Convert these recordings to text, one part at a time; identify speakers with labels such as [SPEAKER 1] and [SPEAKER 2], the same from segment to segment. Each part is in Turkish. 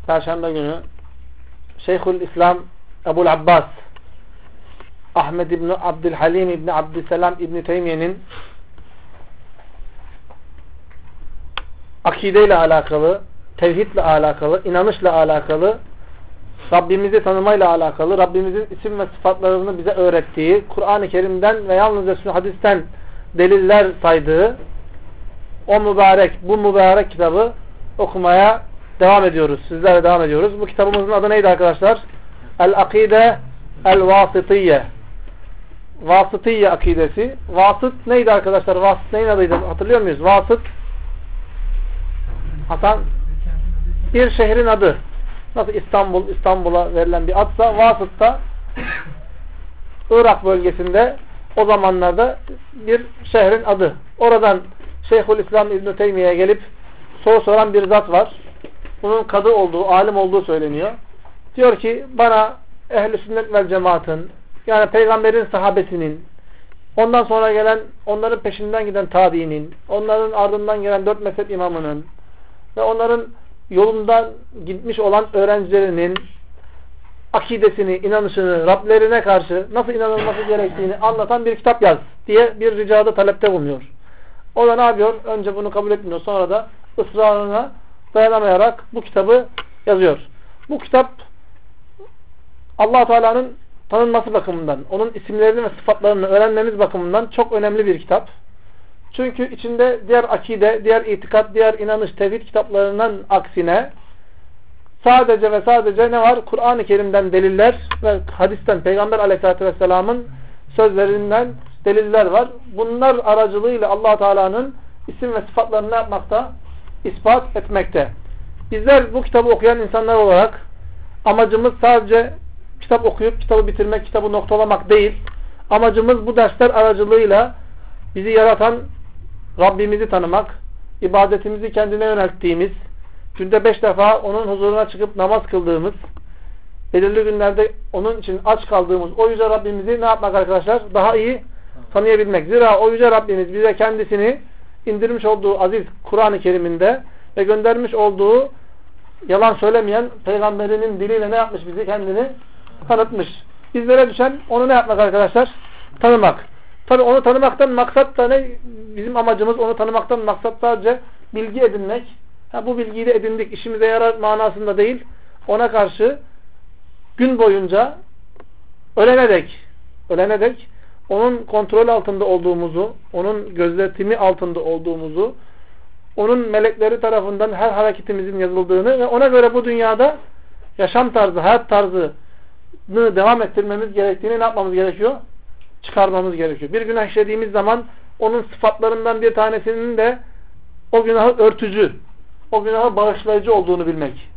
[SPEAKER 1] Perşembe günü Şeyhülislam Ebu'l Abbas Ahmed İbni Abdülhalim İbni Abdüsselam İbni Teymiye'nin akideyle alakalı, tevhidle alakalı, inanışla alakalı, Rabbimizi tanımayla alakalı, Rabbimizin isim ve sıfatlarını bize öğrettiği, Kur'an-ı Kerim'den ve yalnızca hadisten deliller saydığı bu mübarek kitabı okumaya devam ediyoruz. Sizlerle devam ediyoruz. Bu kitabımızın adı neydi arkadaşlar? El-Akide El-Vasıtiyye. Vasıtiyye akidesi. Vasıt neydi arkadaşlar? Vasıt neyin adıydı? Hatırlıyor muyuz? Vasıt Hasan bir şehrin adı. Nasıl İstanbul'a verilen bir adsa, Vasıt da Irak bölgesinde o zamanlarda bir şehrin adı. Oradan Şeyhülislam İbn-i Teymiye'ye gelip soru soran bir zat var. Bunun kadı olduğu, alim olduğu söyleniyor. Diyor ki bana ehl-i sünnet vel cemaatın, yani peygamberin sahabesinin, ondan sonra gelen, onların peşinden giden tabiinin, onların ardından gelen 4 mezhep imamının ve onların yolundan gitmiş olan öğrencilerinin akidesini, inanışını, Rablerine karşı nasıl inanılması gerektiğini anlatan bir kitap yaz diye bir ricada talepte bulunuyor. O da ne yapıyor? Önce bunu kabul etmiyor. Sonra da ısrarına dayanamayarak bu kitabı yazıyor. Bu kitap Allah Teala'nın tanınması bakımından, onun isimlerini ve sıfatlarını öğrenmemiz bakımından çok önemli bir kitap. Çünkü içinde diğer akide, diğer itikat, diğer inanış, tevhid kitaplarından aksine sadece ve sadece ne var? Kur'an-ı Kerim'den deliller ve hadisten, Peygamber Aleyhisselatü Vesselam'ın sözlerinden deliller var. Bunlar aracılığıyla Allah Teala'nın isim ve sıfatlarını ne yapmakta? İspat etmekte. Bizler bu kitabı okuyan insanlar olarak amacımız sadece kitap okuyup kitabı bitirmek, kitabı noktalamak değil. Amacımız bu dersler aracılığıyla bizi yaratan Rabbimizi tanımak, ibadetimizi kendine yönelttiğimiz, günde 5 defa onun huzuruna çıkıp namaz kıldığımız, belirli günlerde onun için aç kaldığımız o yüce Rabbimizi ne yapmak arkadaşlar? Daha iyi tanıyabilmek. Zira o yüce Rabbimiz bize kendisini indirmiş olduğu aziz Kur'an-ı Kerim'inde ve göndermiş olduğu yalan söylemeyen peygamberinin diliyle ne yapmış bizi? Kendini tanıtmış. Bizlere düşen onu ne yapmak arkadaşlar? Tanımak. Tabi onu tanımaktan maksat da ne? Bizim amacımız onu tanımaktan maksat sadece bilgi edinmek. Bu bilgiyi de edindik, işimize yarar manasında değil. Ona karşı gün boyunca ölene dek onun kontrol altında olduğumuzu, onun gözetimi altında olduğumuzu, onun melekleri tarafından her hareketimizin yazıldığını ve ona göre bu dünyada yaşam tarzı, hayat tarzını devam ettirmemiz gerektiğini ne yapmamız gerekiyor? Çıkarmamız gerekiyor. Bir günah işlediğimiz zaman onun sıfatlarından bir tanesinin de o günahı örtücü, o günahı bağışlayıcı olduğunu bilmek.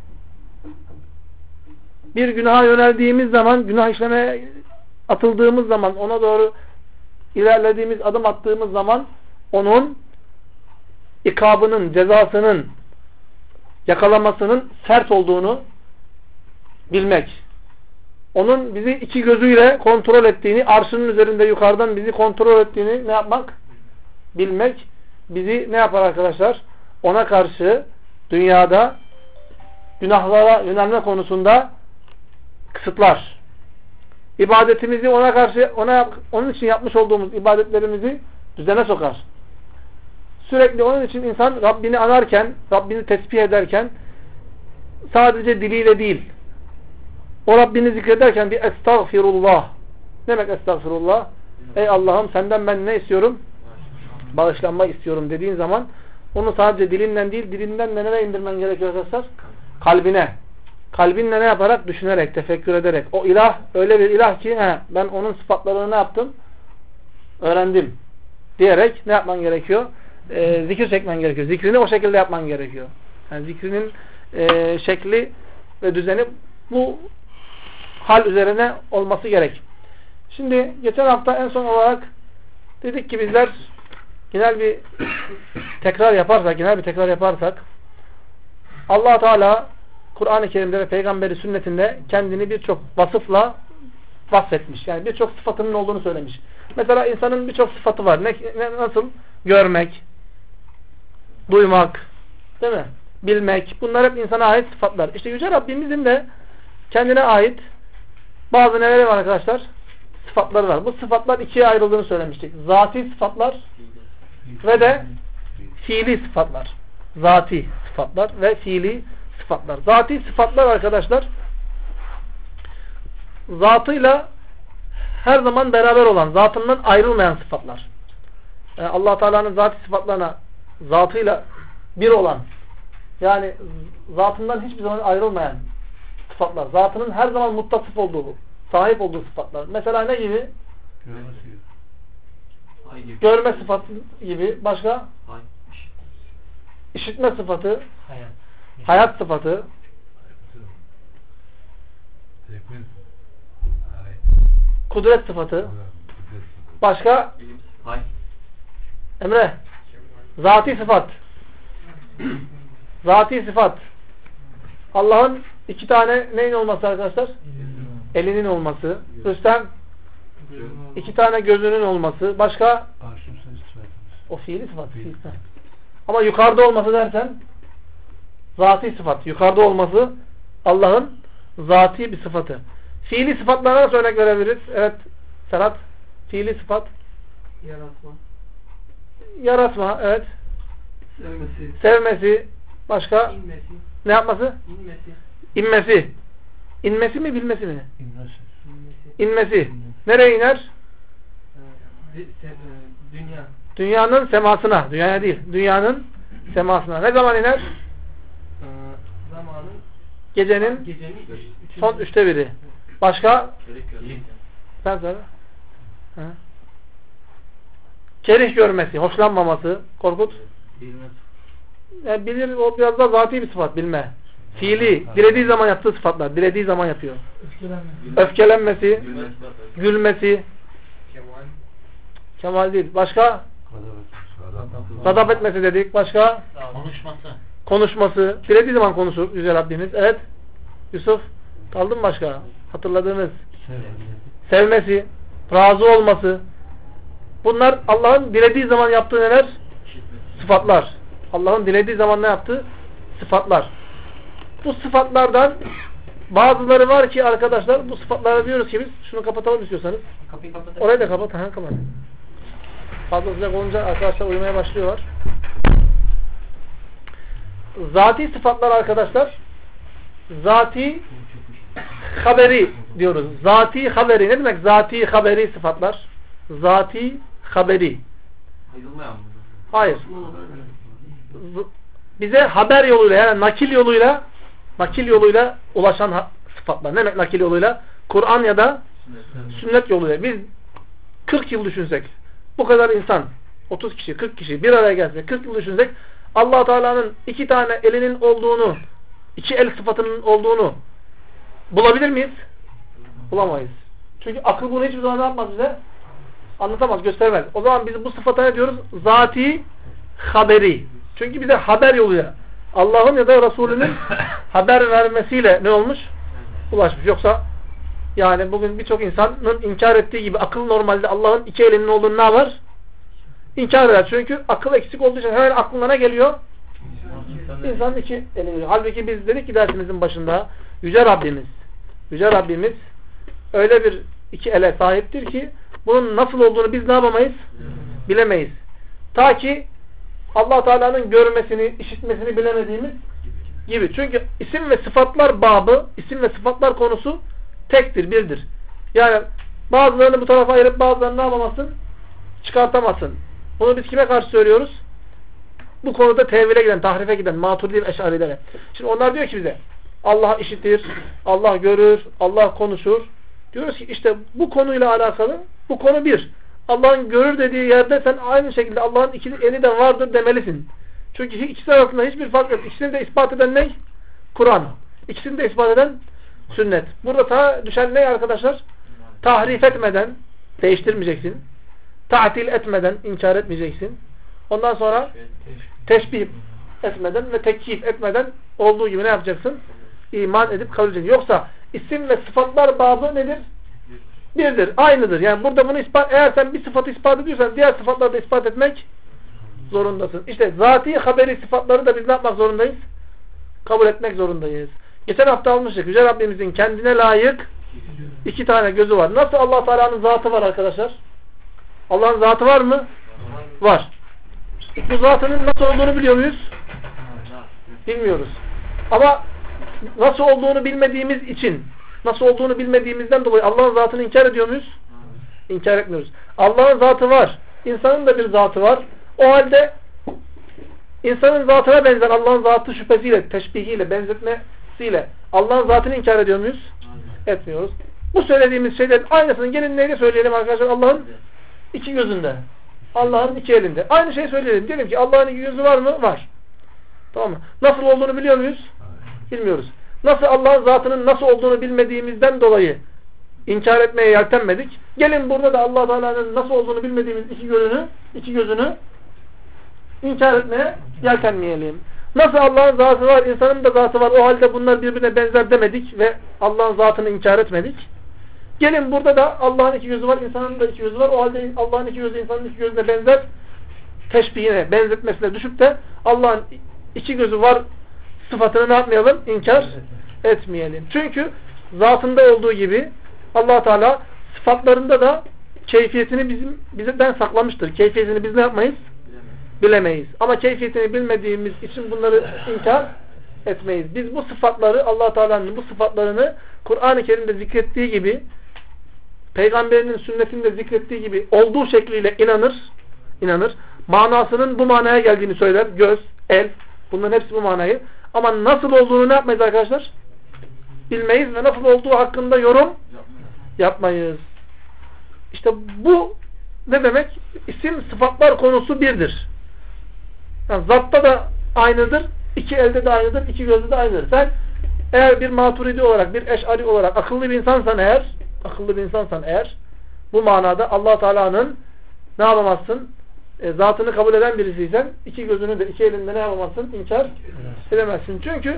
[SPEAKER 1] Bir günaha yöneldiğimiz zaman, günah işlemeye atıldığımız zaman, ona doğru ilerlediğimiz, adım attığımız zaman onun ikabının, cezasının, yakalamasının sert olduğunu bilmek. Onun bizi iki gözüyle kontrol ettiğini, arşının üzerinde yukarıdan bizi kontrol ettiğini ne yapmak? Bilmek. Bizi ne yapar arkadaşlar? Ona karşı dünyada günahlara yönelme konusunda kısıtlar. İbadetimizi ona karşı, onun için yapmış olduğumuz ibadetlerimizi düzene sokar. Sürekli onun için insan Rabbini anarken, Rabbini tesbih ederken sadece diliyle değil, o Rabbini zikrederken bir estağfirullah. Ne demek estağfirullah? Ey Allah'ım senden ben ne istiyorum? Bağışlanma istiyorum dediğin zaman onu sadece dilinden değil, dilinden de nereye indirmen gerekiyor arkadaşlar? Kalbine. Kalbinle ne yaparak? Düşünerek, tefekkür ederek. O ilah öyle bir ilah ki ben onun sıfatlarını ne yaptım? Öğrendim. Diyerek ne yapman gerekiyor? Zikir çekmen gerekiyor. Zikrini o şekilde yapman gerekiyor. Yani zikrinin şekli ve düzeni bu hal üzerine olması gerek. Şimdi geçen hafta en son olarak dedik ki bizler genel bir tekrar yaparsak Allah Teala Kur'an-ı Kerim'de ve Peygamberi sünnetinde kendini birçok vasıfla vasfetmiş. Yani birçok sıfatının olduğunu söylemiş. Mesela insanın birçok sıfatı var. Nasıl? Görmek, duymak, değil mi? bilmek. Bunlar hep insana ait sıfatlar. İşte Yüce Rabbimizin de kendine ait bazı neleri var arkadaşlar? Sıfatları var. Bu sıfatlar ikiye ayrıldığını söylemiştik. Zati sıfatlar ve de fiili sıfatlar. Zati sıfatlar ve fiili sıfatlar. Zati sıfatlar arkadaşlar zatıyla her zaman beraber olan, zatından ayrılmayan sıfatlar. Yani Allah Teala'nın zati sıfatlarına zatıyla bir olan, yani zatından hiçbir zaman ayrılmayan sıfatlar. Zatının her zaman muttasıf olduğu, sahip olduğu sıfatlar. Mesela ne gibi? Görme sıfatı gibi. Başka? İşitme sıfatı. Hayat sıfatı. Kudret sıfatı. Başka? Emre. Zati sıfat. Zati sıfat. Allah'ın iki tane neyin olması arkadaşlar? Elinin olması. Rüstem iki tane gözünün olması. Başka? O fiili sıfat. Ama yukarıda olması dersen zati sıfat. Yukarıda olması Allah'ın zati bir sıfatı. Fiili sıfatlara nasıl örnek verebiliriz? Evet Serhat. Fiili sıfat.
[SPEAKER 2] Yaratma.
[SPEAKER 1] Yaratma. Evet.
[SPEAKER 2] Sevmesi.
[SPEAKER 1] Sevmesi. Başka?
[SPEAKER 2] İnmesi.
[SPEAKER 1] Ne yapması?
[SPEAKER 2] İnmesi.
[SPEAKER 1] İnmesi. İnmesi mi bilmesi mi?
[SPEAKER 2] İnmesi.
[SPEAKER 1] İnmesi. Nereye iner?
[SPEAKER 2] Dünya.
[SPEAKER 1] Dünyanın semasına. Dünyaya değil. Dünyanın semasına. Ne zaman iner?
[SPEAKER 2] Zamanın
[SPEAKER 1] Gecenin son 1/3. Başka? Sen söyle. Kerih görmesi, hoşlanmaması. Korkut. Yani bilir, o biraz da zati bir sıfat, bilme. Fiili, dilediği zaman yaptığı sıfatlar. Dilediği zaman yapıyor. Öfkelenmesi, gülmesi. Kemal değil. Başka? Gadap etmesi dedik. Başka? Konuşması. Dilediği zaman konuşur Yüce Rabbimiz. Evet. Yusuf. Kaldı mı başka? Hatırladığınız. Sevmesi. Razı olması. Bunlar Allah'ın dilediği zaman yaptığı neler? Sıfatlar. Allah'ın dilediği zaman ne yaptığı? Sıfatlar. Bu sıfatlardan bazıları var ki arkadaşlar, bu sıfatlara diyoruz ki biz, şunu kapatalım istiyorsanız.
[SPEAKER 2] Kapıyı kapatalım.
[SPEAKER 1] Orayı da kapat. Kapat. Fazla sıcak olunca arkadaşlar uyumaya başlıyorlar. Zati sıfatlar arkadaşlar, zati haberi diyoruz. Zati haberi. Ne demek zati haberi sıfatlar? Zati haberi. Hayır. Bize haber yoluyla, yani nakil yoluyla ulaşan sıfatlar. Ne demek nakil yoluyla? Kur'an ya da sünnet yoluyla. Biz 40 yıl düşünsek, bu kadar insan, 30 kişi, 40 kişi bir araya gelse, 40 yıl düşünsek, Allah Teala'nın iki tane elinin olduğunu, iki el sıfatının olduğunu bulabilir miyiz? Bulamayız. Çünkü akıl bunu hiçbir zaman ne yapmaz bize? Anlatamaz, göstermez. O zaman biz bu sıfata ne diyoruz? Zati haberi. Çünkü bize haber yoluyla, Allah'ın ya da Resulünün haber vermesiyle ne olmuş? Ulaşmış. Yoksa yani bugün birçok insanın inkar ettiği gibi akıl normalde Allah'ın iki elinin olduğunu ne var? İnkar eder. Çünkü akıl eksik olduğu için hemen aklına ne geliyor? İnsanın iki eli geliyor. Halbuki biz dedik ki dersimizin başında Yüce Rabbimiz öyle bir iki ele sahiptir ki bunun nasıl olduğunu biz ne yapamayız? Bilemeyiz. Ta ki Allah Teala'nın görmesini, işitmesini bilemediğimiz gibi. Çünkü isim ve sıfatlar babı, isim ve sıfatlar konusu tektir, birdir. Yani bazılarını bu tarafa ayırıp bazılarını ne yapamazsın? Çıkartamazsın. Bunu biz kime karşı söylüyoruz? Bu konuda tevhile giden, tahrife giden, Maturidi ve Eş'arilere. Şimdi onlar diyor ki bize Allah işitir, Allah görür, Allah konuşur. Diyoruz ki işte bu konuyla alakalı, bu konu bir. Allah'ın görür dediği yerde sen aynı şekilde Allah'ın iki eli de vardır demelisin. Çünkü ikisi arasında hiçbir fark yok. İkisini de ispat eden ne? Kur'an. İkisini de ispat eden sünnet. Burada sana düşen ne arkadaşlar? Tahrif etmeden değiştirmeyeceksin. Ta'til etmeden inkar etmeyeceksin. Ondan sonra teşbih etmeden ve tekyif etmeden olduğu gibi ne yapacaksın? İman edip kabul edeceksin. Yoksa isim ve sıfatlar babı nedir? Birdir. Aynıdır. Yani burada bunu ispat, eğer sen bir sıfatı ispat ediyorsan diğer sıfatları da ispat etmek zorundasın. İşte zati haberi sıfatları da biz ne yapmak zorundayız? kabul etmek zorundayız. Geçen hafta almıştık. Yüce Rabbimizin kendine layık 2 tane gözü var. Nasıl Allah Teala'nın zatı var arkadaşlar? Allah'ın zatı var mı? Var. Bu zatının nasıl olduğunu biliyor muyuz? Bilmiyoruz. Ama nasıl olduğunu bilmediğimiz için, nasıl olduğunu bilmediğimizden dolayı Allah'ın zatını inkar ediyor muyuz? İnkar etmiyoruz. Allah'ın zatı var. İnsanın da bir zatı var. O halde insanın zatına benzer Allah'ın zatı şüphesiyle, teşbihiyle, benzetmesiyle Allah'ın zatını inkar ediyor muyuz? Etmiyoruz. Bu söylediğimiz şeylerin aynısını gelin neyle söyleyelim arkadaşlar? Allah'ın 2 gözünde. Allah'ın 2 elinde. Aynı şeyi söyleyelim. Diyelim ki Allah'ın 2 gözü var mı? Var. Tamam mı? Nasıl olduğunu biliyor muyuz? Bilmiyoruz. Nasıl Allah'ın zatının nasıl olduğunu bilmediğimizden dolayı inkar etmeye yeltenmedik. Gelin burada da Allah Teala'nın nasıl olduğunu bilmediğimiz 2 gözünü inkar etmeye yeltenmeyelim. Nasıl Allah'ın zatı var, insanın da zatı var. O halde bunlar birbirine benzer demedik ve Allah'ın zatını inkar etmedik. Gelin burada da Allah'ın 2 gözü var, insanın da 2 gözü var. O halde Allah'ın 2 gözü insanın 2 gözüne benzer teşbihine, benzetmesine düşüp de Allah'ın 2 gözü var sıfatını ne yapmayalım? İnkar etmeyelim. Çünkü zatında olduğu gibi Allah Teala sıfatlarında da keyfiyetini bizden saklamıştır. Keyfiyetini biz ne yapmayız? Bilemeyiz. Ama keyfiyetini bilmediğimiz için bunları inkar etmeyiz. Biz bu sıfatları, Allah Teala'nın bu sıfatlarını Kur'an-ı Kerim'de zikrettiği gibi, Peygamberinin sünnetinde zikrettiği gibi olduğu şekliyle inanır. Manasının bu manaya geldiğini söyler. Göz, el, bunların hepsi bu manayı. Ama nasıl olduğunu ne yapmayız arkadaşlar? Bilmeyiz ve nasıl olduğu hakkında yorum yapmayız. İşte bu ne demek? İsim sıfatlar konusu birdir. Yani zatta da aynıdır, 2 elde de aynıdır, 2 gözde de aynıdır. Sen eğer bir maturidi olarak, bir eş'ari olarak akıllı bir insansan eğer bu manada Allah Teala'nın ne yapamazsın? Zatını kabul eden birisiysen 2 gözünü de 2 elinde ne yapamazsın? İnkar edemezsin. Çünkü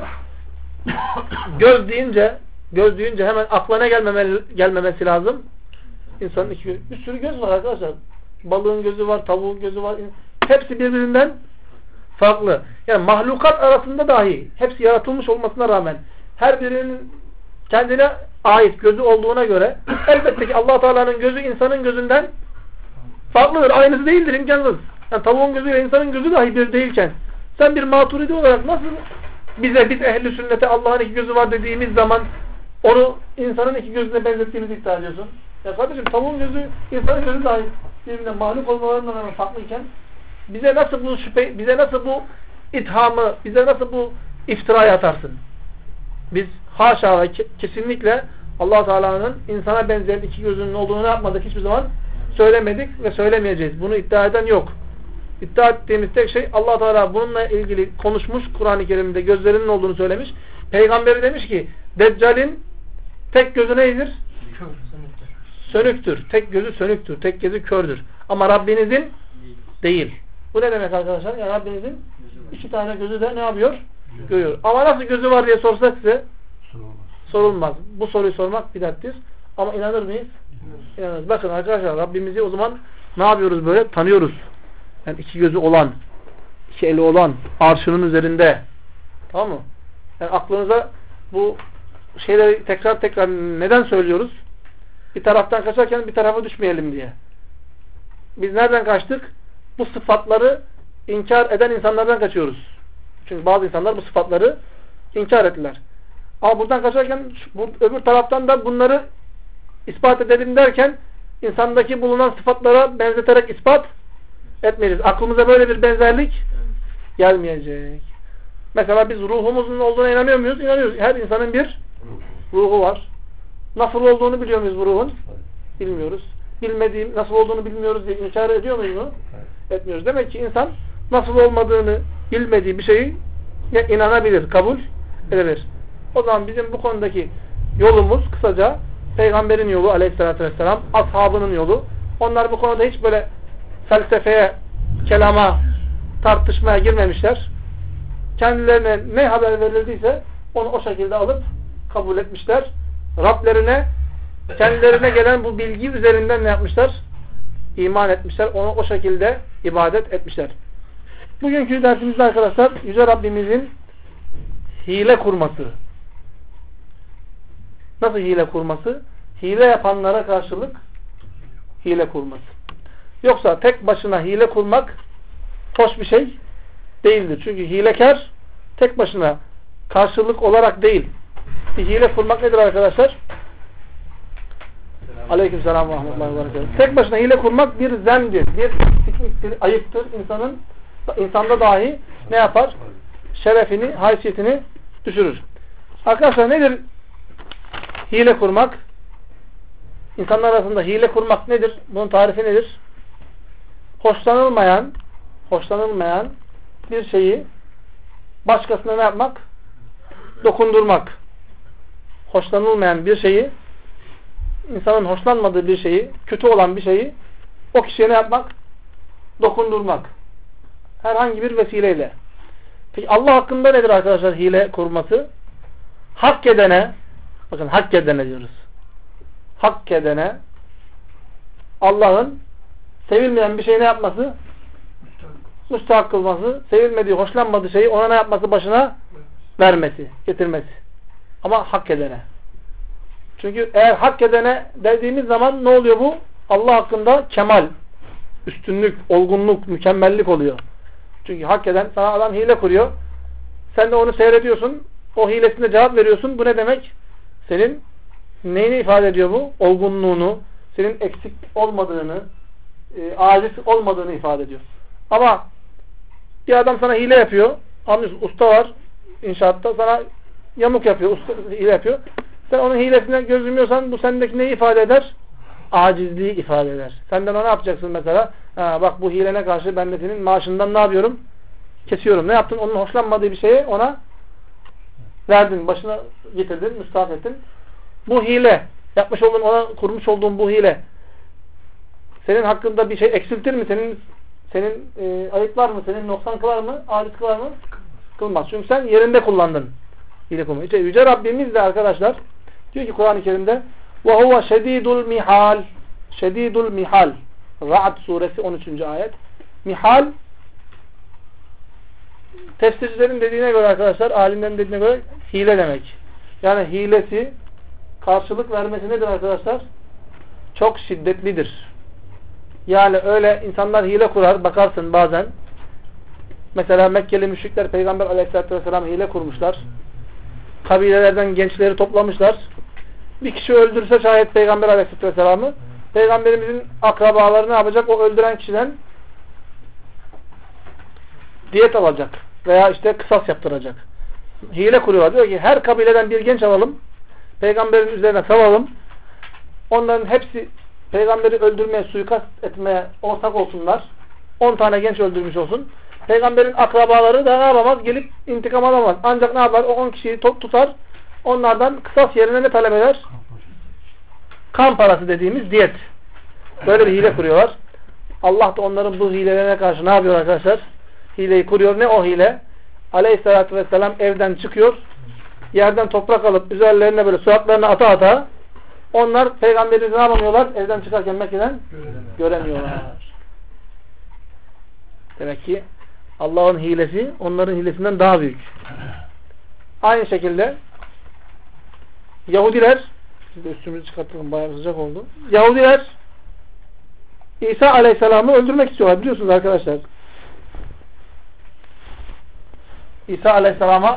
[SPEAKER 1] göz deyince hemen aklına gelmemesi lazım. İnsanın 2 gözü. Bir sürü göz var arkadaşlar. Balığın gözü var, tavuğun gözü var. Hepsi birbirinden farklı. Yani mahlukat arasında dahi hepsi yaratılmış olmasına rağmen her birinin kendine ait gözü olduğuna göre elbette ki Allah Teala'nın gözü insanın gözünden farklıdır. Aynısı değildir, imkansız. Yani tavuğun gözüyle insanın gözü dahi bir değilken sen bir maturidi olarak nasıl biz ehli sünnete Allah'ın 2 gözü var dediğimiz zaman onu insanın 2 gözüne benzettiğimizi iddia ediyorsun? Ya kardeşim tavuğun gözü insanın gözü dahi birbirinden mahluk olmalarından hemen farklıyken bize nasıl bu şüphe, bize nasıl bu ithamı, bize nasıl bu iftirayı atarsın? Biz haşa ve kesinlikle Allah Teala'nın insana benzeyen 2 gözünün olduğunu yapmadık, hiçbir zaman söylemedik ve söylemeyeceğiz. Bunu iddia eden yok. İddia ettiğimiz tek şey Allah Teala bununla ilgili konuşmuş, Kur'an-ı Kerim'de gözlerinin olduğunu söylemiş. Peygamberi demiş ki Deccal'in tek gözü neydir? Sönüktür. Tek gözü sönüktür. Tek gözü kördür. Ama Rabbinizin değil. Bu ne demek arkadaşlar? Yani Rabbinizin 2 tane gözü de ne yapıyor? Görüyor. Ama nasıl gözü var diye sorsak size sorulmaz. Bu soruyu sormak bidattir. Ama inanır mıyız? İnanırız. Bakın arkadaşlar Rabbimizi o zaman ne yapıyoruz böyle? Tanıyoruz. Yani 2 gözü olan, 2 eli olan, arşının üzerinde. Tamam mı? Yani aklınıza bu şeyleri tekrar neden söylüyoruz? Bir taraftan kaçarken bir tarafa düşmeyelim diye. Biz nereden kaçtık? Bu sıfatları inkar eden insanlardan kaçıyoruz. Çünkü bazı insanlar bu sıfatları inkar ettiler. Ama buradan kaçarken öbür taraftan da bunları ispat edelim derken insandaki bulunan sıfatlara benzeterek ispat etmeyeceğiz. Aklımıza böyle bir benzerlik gelmeyecek. Mesela biz ruhumuzun olduğuna inanıyor muyuz? İnanıyoruz. Her insanın bir ruhu var. Nasıl olduğunu biliyor muyuz bu ruhun? Bilmiyoruz. Nasıl olduğunu bilmiyoruz diye inkar ediyor muyuz bunu? Etmiyoruz. Demek ki insan nasıl olmadığını bilmediği bir şeyi inanabilir, kabul edebilir. O zaman bizim bu konudaki yolumuz kısaca Peygamberin yolu aleyhissalatü vesselam, ashabının yolu. Onlar bu konuda hiç böyle felsefeye, kelama, tartışmaya girmemişler. Kendilerine ne haber verildiyse onu o şekilde alıp kabul etmişler. Rablerine, kendilerine gelen bu bilgi üzerinden ne yapmışlar? İman etmişler. Onu o şekilde ibadet etmişler. Bugünkü dersimizde arkadaşlar Yüce Rabbimizin hile kurması. Nasıl hile kurması? Hile yapanlara karşılık hile kurması. Yoksa tek başına hile kurmak hoş bir şey değildir. Çünkü hilekar tek başına karşılık olarak değil. Bir hile kurmak nedir arkadaşlar? Aleykümselam ve rahmetullahi ve berekatuhu. Tek başına hile kurmak bir zendir, bir pisliktir, ayıptır. İnsanda dahi ne yapar? Şerefini, haysiyetini düşürür. Arkadaşlar nedir hile kurmak? İnsanlar arasında hile kurmak nedir? Bunun tarifi nedir? Hoşlanılmayan bir şeyi başkasına ne yapmak? Dokundurmak. Hoşlanılmayan bir şeyi, insanın hoşlanmadığı bir şeyi, kötü olan bir şeyi o kişiye ne yapmak? Dokundurmak. Herhangi bir vesileyle. Peki Allah hakkında nedir arkadaşlar hile kurması? Hak edene, bakın hak edene diyoruz. Hak edene Allah'ın sevilmeyen bir şey ne yapması? Müstahak kılması, sevilmediği, hoşlanmadığı şeyi ona ne yapması? Başına vermesi, getirmesi. Ama hak edene. Çünkü eğer hak edene dediğimiz zaman ne oluyor bu? Allah hakkında kemal, üstünlük, olgunluk, mükemmellik oluyor. Çünkü hak eden, sana adam hile kuruyor. Sen de onu seyrediyorsun. O hilesine cevap veriyorsun. Bu ne demek? Senin neyini ifade ediyor bu? Olgunluğunu, senin eksik olmadığını, aciz olmadığını ifade ediyor. Ama bir adam sana hile yapıyor. Anlıyorsun, usta var inşaatta, sana yamuk yapıyor, usta hile yapıyor. Sen onun hilesine göz yumuyorsan bu sendeki neyi ifade eder? Acizliği ifade eder. Sen de ona ne yapacaksın mesela? Ha, bak bu hilene karşı ben de senin maaşından ne yapıyorum? Kesiyorum. Ne yaptın? Onun hoşlanmadığı bir şeyi ona verdin. Başına getirdin, müstahak ettin. Bu hile, yapmış olduğun, ona kurmuş olduğun bu hile senin hakkında bir şey eksiltir mi? Senin ayıplar mı? Senin noksan kılar mı? Aciz kılar mı? Kılmaz. Çünkü sen yerinde kullandın. Hile kullanmayı. İşte Yüce Rabbimiz de arkadaşlar diyor ki Kur'an-ı Kerim'de وَهُوَ شَد۪يدُ الْمِحَالِ Şedidul mihal. Ra'd suresi 13. ayet. Mihal tefsircilerin dediğine göre arkadaşlar, alimlerin dediğine göre hile demek. Yani hilesi, karşılık vermesi nedir arkadaşlar? Çok şiddetlidir. Yani öyle insanlar hile kurar, bakarsın bazen. Mesela Mekkeli müşrikler Peygamber Aleyhisselatü Vesselam hile kurmuşlar. Kabilelerden gençleri toplamışlar. Bir kişi öldürse şayet Peygamber Aleyhisselatü Vesselam'ı, Peygamberimizin akrabaları ne yapacak? O öldüren kişiden diyet alacak. Veya işte kısas yaptıracak. Hile kuruyorlar. Diyor ki her kabileden bir genç alalım. Peygamberin üzerine salalım. Onların hepsi Peygamberi öldürmeye, suikast etmeye ortak olsunlar. 10 tane genç öldürmüş olsun. Peygamberin akrabaları da ne yapamaz? Gelip intikam alamaz. Ancak ne yapar? O 10 kişiyi tutar. Onlardan kısas yerine ne talep eder? Kan parası dediğimiz diyet. Böyle bir hile kuruyorlar. Allah da onların bu hilelerine karşı ne yapıyor arkadaşlar? Hileyi kuruyor. Ne o hile? Aleyhissalatü vesselam evden çıkıyor. Yerden toprak alıp üzerlerine böyle suratlarına ata ata onlar Peygamberimizi ne yapamıyorlar? Evden çıkarken Mekke'den göremiyorlar. Demek ki Allah'ın hilesi onların hilesinden daha büyük. Aynı şekilde Yahudiler, şimdi üstümüzü çıkartalım, bayağı sıcak oldu. Yahudiler İsa Aleyhisselam'ı öldürmek istiyorlar, biliyorsunuz arkadaşlar. İsa Aleyhisselam'a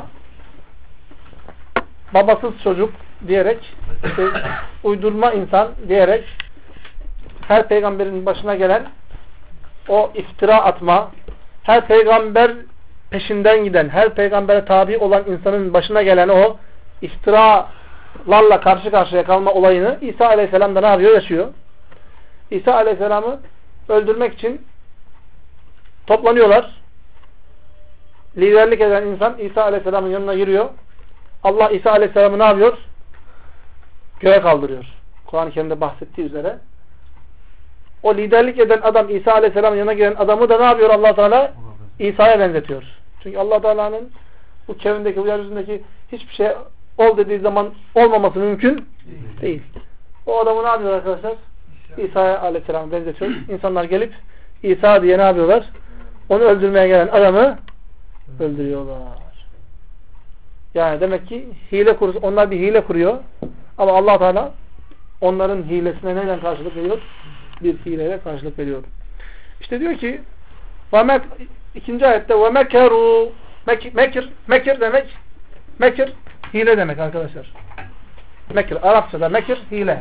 [SPEAKER 1] babasız çocuk diyerek, işte, uydurma insan diyerek her peygamberin başına gelen o iftira atma, her peygamber peşinden giden, her peygambere tabi olan insanın başına gelen o iftiralarla karşı karşıya kalma olayını İsa Aleyhisselam da ne yapıyor? Yaşıyor. İsa Aleyhisselam'ı öldürmek için toplanıyorlar. Liderlik eden insan İsa Aleyhisselam'ın yanına giriyor. Allah İsa Aleyhisselam'ı ne yapıyor? Göğe kaldırıyor. Kur'an-ı Kerim'de bahsettiği üzere. O liderlik eden adam, İsa Aleyhisselam'ın yanına gelen adamı da ne yapıyor Allah Teala? İsa'ya benzetiyor. Çünkü Allah Teala'nın bu çevrendeki, bu yeryüzündeki hiçbir şey ol dediği zaman olmaması mümkün değil. O adamı ne yapıyor arkadaşlar? İsa'ya Aleyhisselam'ı benzetiyor. İnsanlar gelip İsa diye ne yapıyorlar? Onu öldürmeye gelen adamı öldürüyorlar. Yani demek ki onlar bir hile kuruyor. Ama Allah Teala onların hilesine neden karşılık veriyor? Bir hileyle karşılık veriyor. İşte diyor ki ikinci ayette ve mekeru mekir demek hile demek arkadaşlar. Mekir Arapçada mekir hile.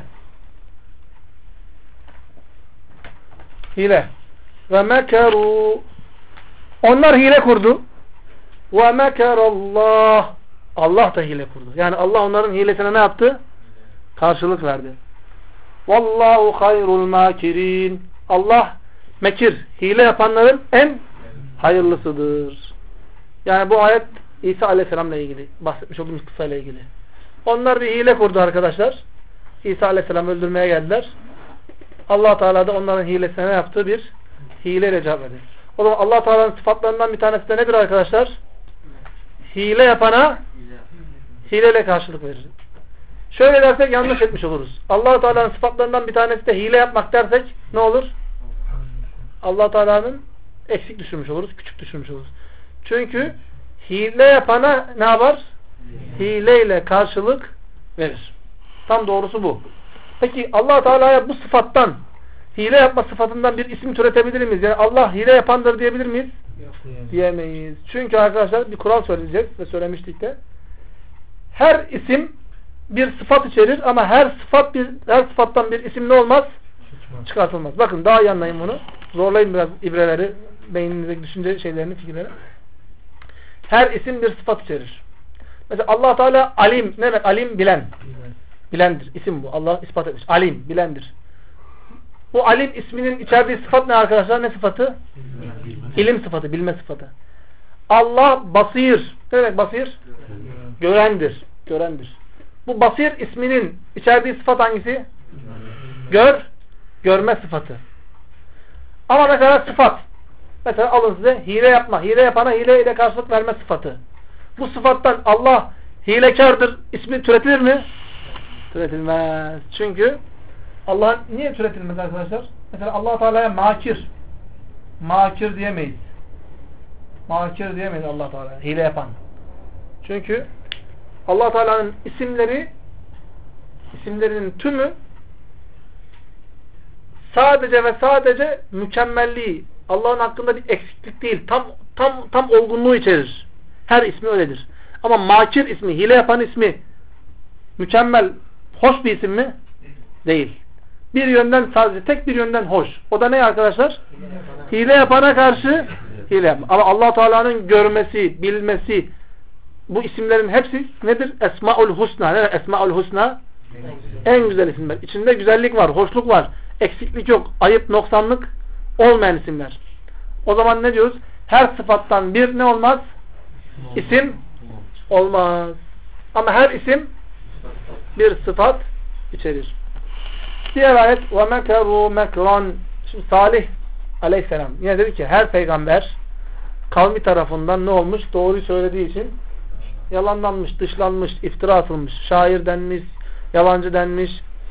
[SPEAKER 1] Hile. Ve mekeru onlar hile kurdu. Ve mekerallah Allah da hile kurdu. Yani Allah onların hilesine ne yaptı? Karşılık verdi. Vallahu hayrul makirin. Allah mekir, hile yapanların en hayırlısıdır. Yani bu ayet İsa Aleyhisselam'la ilgili. Bahsetmiş olduğumuz kıssayla ilgili. Onlar bir hile kurdu arkadaşlar. İsa Aleyhisselam'ı öldürmeye geldiler. Allah Teala da onların hilesine ne yaptı? Bir hileyle cevap verdi. O zaman Allah Teala'nın sıfatlarından bir tanesi de nedir arkadaşlar? Hile yapana hileyle karşılık verir. Şöyle dersek yanlış etmiş oluruz. Allah Teala'nın sıfatlarından bir tanesi de hile yapmak dersek ne olur? Allah Teala'nın eksik düşürmüş oluruz, küçük düşürmüş oluruz. Çünkü hile yapana ne yapar? Hileyle karşılık verir. Tam doğrusu bu. Peki Allah Teala'ya bu sıfattan, hile yapma sıfatından bir isim türetebilir miyiz? Yani Allah hile yapandır diyebilir miyiz?
[SPEAKER 2] Yok.
[SPEAKER 1] Diyemeyiz. Çünkü arkadaşlar bir kural söyleyeceğiz ve söylemiştik de. Her isim bir sıfat içerir ama her sıfattan bir isim ne olmaz? Çıkartılmaz. Bakın daha iyi anlayın bunu. Zorlayın biraz ibreleri, beyninizdeki düşünce şeylerini, fikirleri. Her isim bir sıfat içerir. Mesela Allah Teala alim. Ne demek? Alim bilen. Bilendir. İsim bu. Allah ispat etmiş. Alim. Bilendir. Bu alim isminin içerdiği sıfat ne arkadaşlar? Ne sıfatı? İlim sıfatı. Bilme sıfatı. Allah basir. Ne demek basir? Görendir. Görendir. Bu basir isminin içerdiği sıfat hangisi? Görme sıfatı. Ama mesela sıfat. Mesela alın size hile yapma. Hile yapana hile ile karşılık verme sıfatı. Bu sıfattan Allah hilekardır ismi türetilir mi? Türetilmez. Çünkü Allah niye türetilmez arkadaşlar? Mesela Allah Teala'ya makir. Makir diyemeyiz. Makir diyemeyiz Allah Teala'ya. Hile yapan. Çünkü Allah Teala'nın isimlerinin tümü sadece ve sadece mükemmelliği, Allah'ın hakkında bir eksiklik değil, tam olgunluğu içerir. Her ismi öyledir. Ama makir ismi, hile yapan ismi mükemmel, hoş bir isim mi? Değil. Bir yönden sadece, tek bir yönden hoş. O da ne arkadaşlar? Hile yapana karşı hile yapma. Ama Allah Teala'nın görmesi, bilmesi, bu isimlerin hepsi nedir? Esmaül Husna. Ne demek Esmaül Husna? En güzel isimler. İçinde güzellik var, hoşluk var, eksiklik yok, ayıp, noksanlık olmayan isimler. O zaman ne diyoruz? Her sıfattan bir ne olmaz? İsim olmaz. Ama her isim bir sıfat içerir. Diğer ayet وَمَكَرُوا مَكْرًا. Şimdi Salih Aleyhisselam yine dedi ki her peygamber kavmi tarafından ne olmuş? Doğruyu söylediği için yalanlanmış, dışlanmış, iftira atılmış, şair denmiş, yalancı denmiş.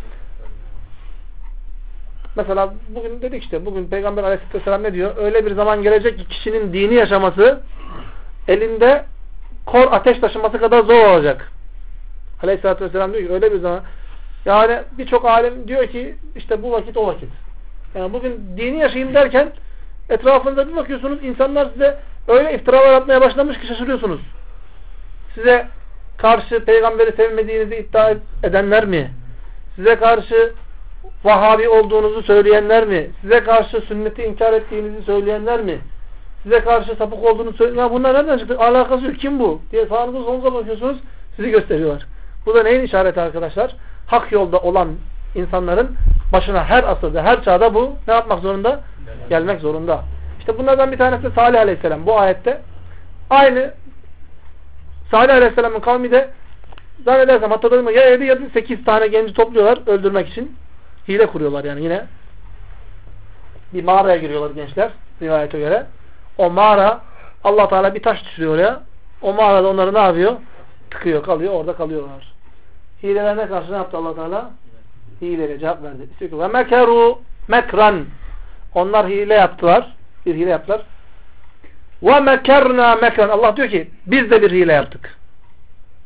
[SPEAKER 1] Mesela bugün dedik işte, bugün Peygamber Aleyhisselam ne diyor? Öyle bir zaman gelecek ki kişinin dini yaşaması elinde kor ateş taşıması kadar zor olacak. Aleyhisselatü Vesselam diyor ki öyle bir zaman, yani birçok alim diyor ki işte bu vakit o vakit. Yani bugün dini yaşayayım derken etrafınıza bir bakıyorsunuz, insanlar size öyle iftiralar atmaya başlamış ki şaşırıyorsunuz. Size karşı peygamberi sevmediğinizi iddia edenler mi? Size karşı Vahabi olduğunuzu söyleyenler mi? Size karşı sünneti inkar ettiğinizi söyleyenler mi? Size karşı sapık olduğunu söyleyenler mi? Bunlar nereden çıktı? Alakası yok. Kim bu? Diye sağınıza solunuza bakıyorsunuz. Sizi gösteriyorlar. Bu da neyin işareti arkadaşlar? Hak yolda olan insanların başına her asırda, her çağda bu ne yapmak zorunda? Gelmek zorunda. İşte bunlardan bir tanesi de Salih Aleyhisselam. Bu ayette aynı Salih Aleyhisselam'ın kavmi de zannedersem hatırladım ya 7 ya 8 tane genci topluyorlar öldürmek için. Hile kuruyorlar yani yine. Bir mağaraya giriyorlar gençler rivayete göre. O mağara Allah Teala bir taş düşürüyor oraya. O mağarada onları ne yapıyor? Tıkıyor, kalıyor, orada kalıyorlar. Hilelerine karşı ne yaptı Allah Teala? Hileyle cevap verdi. İstiyor ki ve mekeru mekran. Onlar hile yaptılar. Bir hile yaptılar. Ve mekerna mekran. Allah diyor ki biz de bir hile yaptık.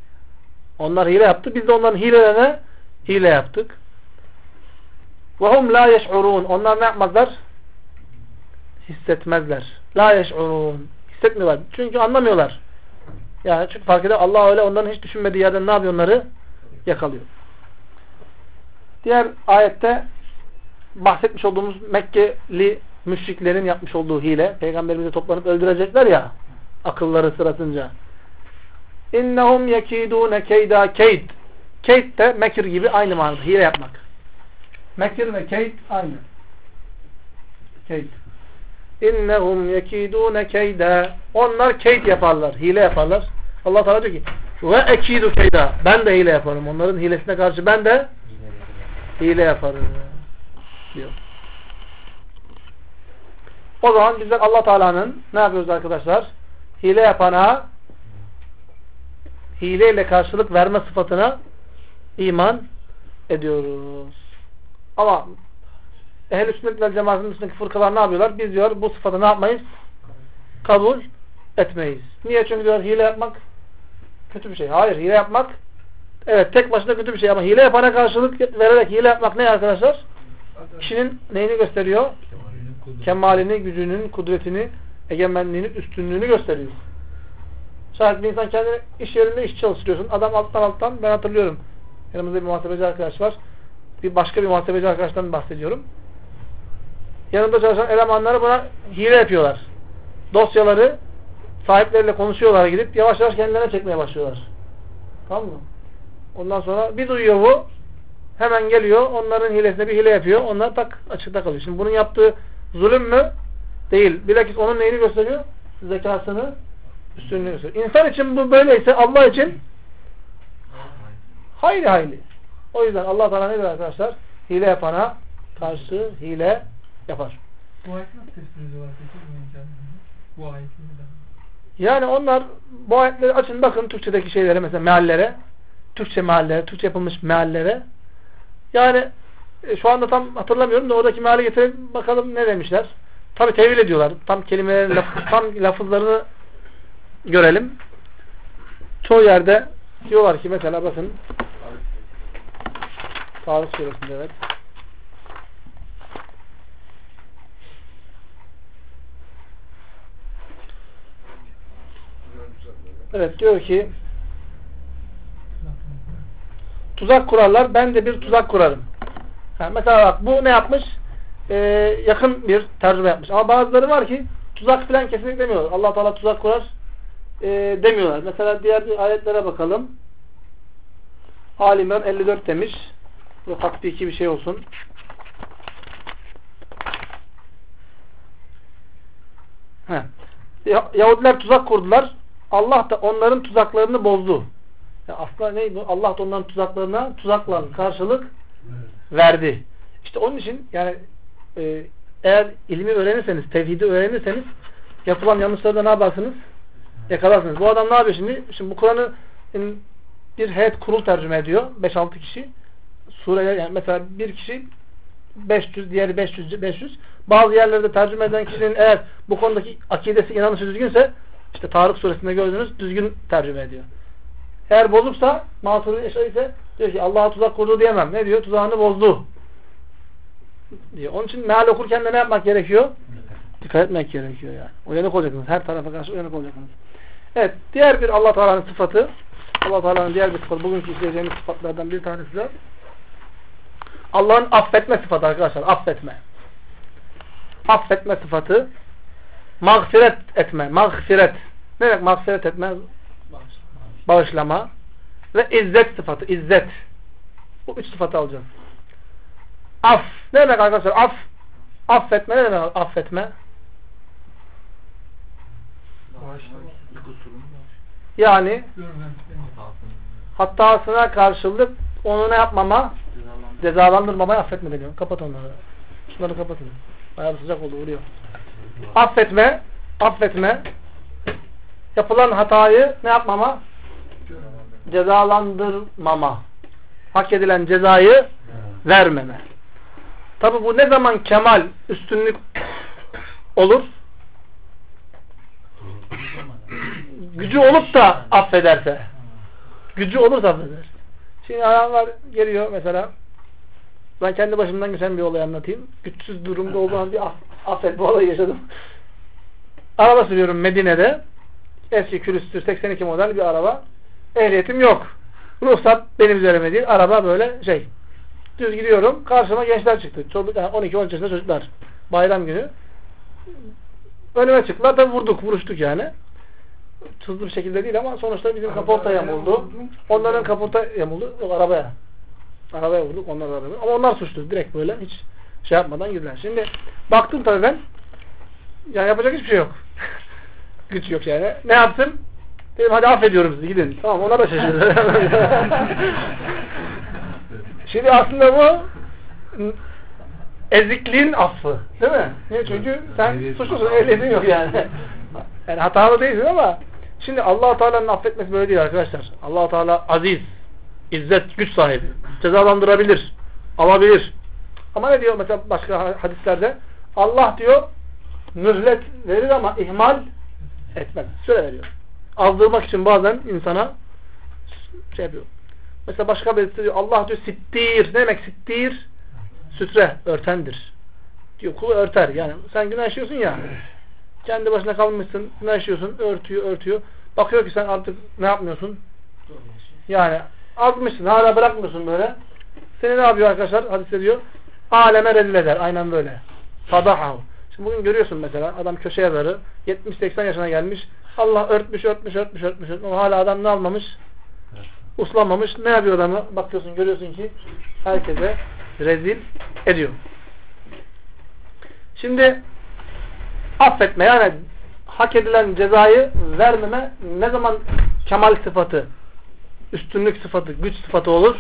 [SPEAKER 1] Onlar hile yaptı. Biz de onların hilelerine hile yaptık. وَهُمْ لَا يَشْعُرُونَ Onlar ne yapmazlar? Hissetmezler. لَا يَشْعُرُونَ Hissetmiyorlar. Çünkü anlamıyorlar. Yani çünkü fark eder. Allah öyle onların hiç düşünmediği yerden ne yapıyor onları? Yakalıyor. Diğer ayette bahsetmiş olduğumuz Mekkeli müşriklerin yapmış olduğu hile. Peygamberimizi toplanıp öldürecekler ya. Akılları sırasınca. İnnehum yekidûne keyda keyd. Keyd de mekir gibi aynı manada. Hile yapmak. Mekir ve keyd aynı. Keyd. İnnehum yekidûne keyda. Onlar keyd yaparlar. Hile yaparlar. Allah Teala diyor ki ve ekidu keyda. Ben de hile yaparım. Onların hilesine karşı ben de hile yaparım. Diyor. O zaman bizler Allah Teala'nın ne yapıyoruz arkadaşlar? Hile yapana hileyle karşılık verme sıfatına iman ediyoruz. Ama ehl-i sünnet vel cemaatinin üstündeki fırkalar ne yapıyorlar? Biz diyor bu sıfatı ne yapmayız? Kabul etmeyiz. Niye? Çünkü diyor hile yapmak kötü bir şey. Hayır, hile yapmak evet tek başına kötü bir şey ama hile yapana karşılık vererek hile yapmak ne arkadaşlar? Kişinin neyini gösteriyor? Kemalini, gücünün, kudretini, egemenliğini, üstünlüğünü gösteriyor. Şayet bir insan kendini iş yerinde iş çalıştırıyorsun. Adam alttan ben hatırlıyorum. Yanımızda bir muhasebeci arkadaş var. Başka bir muhasebeci arkadaştan bahsediyorum. Yanında çalışan elemanları buna hile yapıyorlar. Dosyaları sahipleriyle konuşuyorlar gidip yavaş yavaş kendilerine çekmeye başlıyorlar. Tamam mı? Ondan sonra bir duyuyor bu. Hemen geliyor. Onların hilesine bir hile yapıyor. Onlar tak açıkta kalıyor. Şimdi bunun yaptığı zulüm mü? Değil. Bilakis onun neyini gösteriyor? Zekasını, üstünlüğünü gösteriyor. İnsan için bu böyleyse Allah için hayli. O yüzden Allah Teala ne diyor arkadaşlar? Hile yapana karşı hile yapar.
[SPEAKER 2] Bu ayet nasıl tefsir ediyorlar peki? Bu ayet neden?
[SPEAKER 1] Yani onlar bu ayetleri açın bakın Türkçedeki şeylere mesela meallere, Türkçe meallere, Türkçe yapılmış meallere. Yani şu anda tam hatırlamıyorum da oradaki meali getirelim bakalım ne demişler. Tabi tevil ediyorlar. Tam kelimelerin tam lafızlarını görelim. Çoğu yerde diyorlar ki mesela bakın Tarık suresinde evet. Evet diyor ki tuzak kurarlar. Ben de bir tuzak kurarım. Mesela bak bu ne yapmış? Yakın bir tercüme yapmış. Ama bazıları var ki tuzak filan kesinlikle demiyorlar. Allah Teala tuzak kurar demiyorlar. Mesela diğer ayetlere bakalım. Ali İmran 54 demiş. Bu tatbiki bir şey olsun. Yahudiler tuzak kurdular. Allah da onların tuzaklarını bozdu. Yani aslında ne bu? Allah da onların tuzaklarına tuzakla karşılık verdi. İşte onun için yani eğer ilmi öğrenirseniz, tevhidi öğrenirseniz yapılan yanlışları da ne yaparsınız? Yakalarsınız. Bu adam ne yapıyor şimdi? Şimdi bu Kur'an'ı bir heyet kurul tercüme ediyor. 5-6 kişi. Sureler yani mesela bir kişi 500, diğeri 500. Bazı yerlerde tercüme eden kişinin eğer bu konudaki akidesi, inanışı düzgünse işte Tarık suresinde gördüğünüz düzgün tercüme ediyor. Eğer bozuksa Maturidi Eşari ise diyor ki Allah'a tuzak kurdu diyemem. Ne diyor? Tuzağını bozdu. Diyor. Onun için meal okurken de ne yapmak gerekiyor? Dikkat etmek gerekiyor yani. Uyanık olacaksınız. Her tarafa karşı uyanık olacaksınız. Evet. Diğer bir Allah Teala'nın sıfatı. Allah Teala'nın diğer bir sıfatı. Bugünkü işleyeceğimiz sıfatlardan bir tanesi de Allah'ın affetme sıfatı arkadaşlar. Affetme. Affetme sıfatı. Mağfiret etme. Mağfiret. Ne demek mağfiret etme? Bağışlama. Ve izzet sıfatı. İzzet. Bu üç sıfatı alacağız. Af. Ne demek arkadaşlar? Af. Affetme. Ne demek affetme? Yani hatasına karşılık onu ne yapmama? Cezalandırmamayı affetme deniyor. Kapat onları. Şunları kapatın. Bayağı sıcak oldu. Vuruyor. Affetme. Affetme. Yapılan hatayı ne yapmama? Cezalandırmama. Hak edilen cezayı vermeme. Tabi bu ne zaman kemal, üstünlük olur? Gücü olup da affederse. Gücü olursa affeder. Şimdi adamlar geliyor mesela, ben kendi başımdan geçen bir olay anlatayım. Güçsüz durumda olduğum bir affet bu olayı yaşadım. Araba sürüyorum Medine'de. Eski külüstür 82 model bir araba. Ehliyetim yok. Ruhsat benim üzerime değil. Araba böyle düz gidiyorum. Karşıma gençler çıktı. 12-13 yaşında çocuklar. Bayram günü. Önüme çıktılar. Tabi vuruştuk yani. Hızlı bir şekilde değil ama sonuçta bizim kaporta yamuldu. Onların kaporta yamuldu. Yok, arabaya. Arabaya vurduk. Onlar arabaya. Ama onlar suçlu. Direkt böyle hiç yapmadan girdiler. Şimdi baktım tabii ben. Yani yapacak hiçbir şey yok. Güç yok yani. Ne yaptım? Dedim hadi affediyorum sizi gidin. Tamam, ona da şaşırdı. Şimdi aslında bu ezikliğin affı. Değil mi? Niye? Çünkü sen suçlusun. Ehliyetin yok yani. Yani hatalı değilsin ama şimdi Allah-u Teala'nın affetmesi böyle değil arkadaşlar. Allah-u Teala aziz, izzet, güç sahibi. Cezalandırabilir, alabilir. Ama ne diyor mesela başka hadislerde? Allah diyor mühlet verir ama ihmal etmez. Süre veriyor. Azdırmak için bazen insana yapıyor. Mesela başka bir diyor Allah diyor sittir. Ne demek sittir? Sütre, örtendir. Diyor kulu örter. Yani sen günah işliyorsun ya. Kendi başına kalmışsın, günah işliyorsun, örtüyor. Bakıyor ki sen artık ne yapmıyorsun? Yani azmışsın, hala bırakmıyorsun böyle. Seni ne yapıyor arkadaşlar? Hadis ediyor. Aleme rezil eder. Aynen böyle. Fadahav. Şimdi bugün görüyorsun mesela adam köşe yazarı 70-80 yaşına gelmiş. Allah örtmüş. Ama hala adam ne almamış? Uslanmamış. Ne yapıyor adamı? Bakıyorsun, görüyorsun ki herkese rezil ediyor. Şimdi affetme yani hak edilen cezayı vermeme ne zaman kemal sıfatı, üstünlük sıfatı, güç sıfatı olur?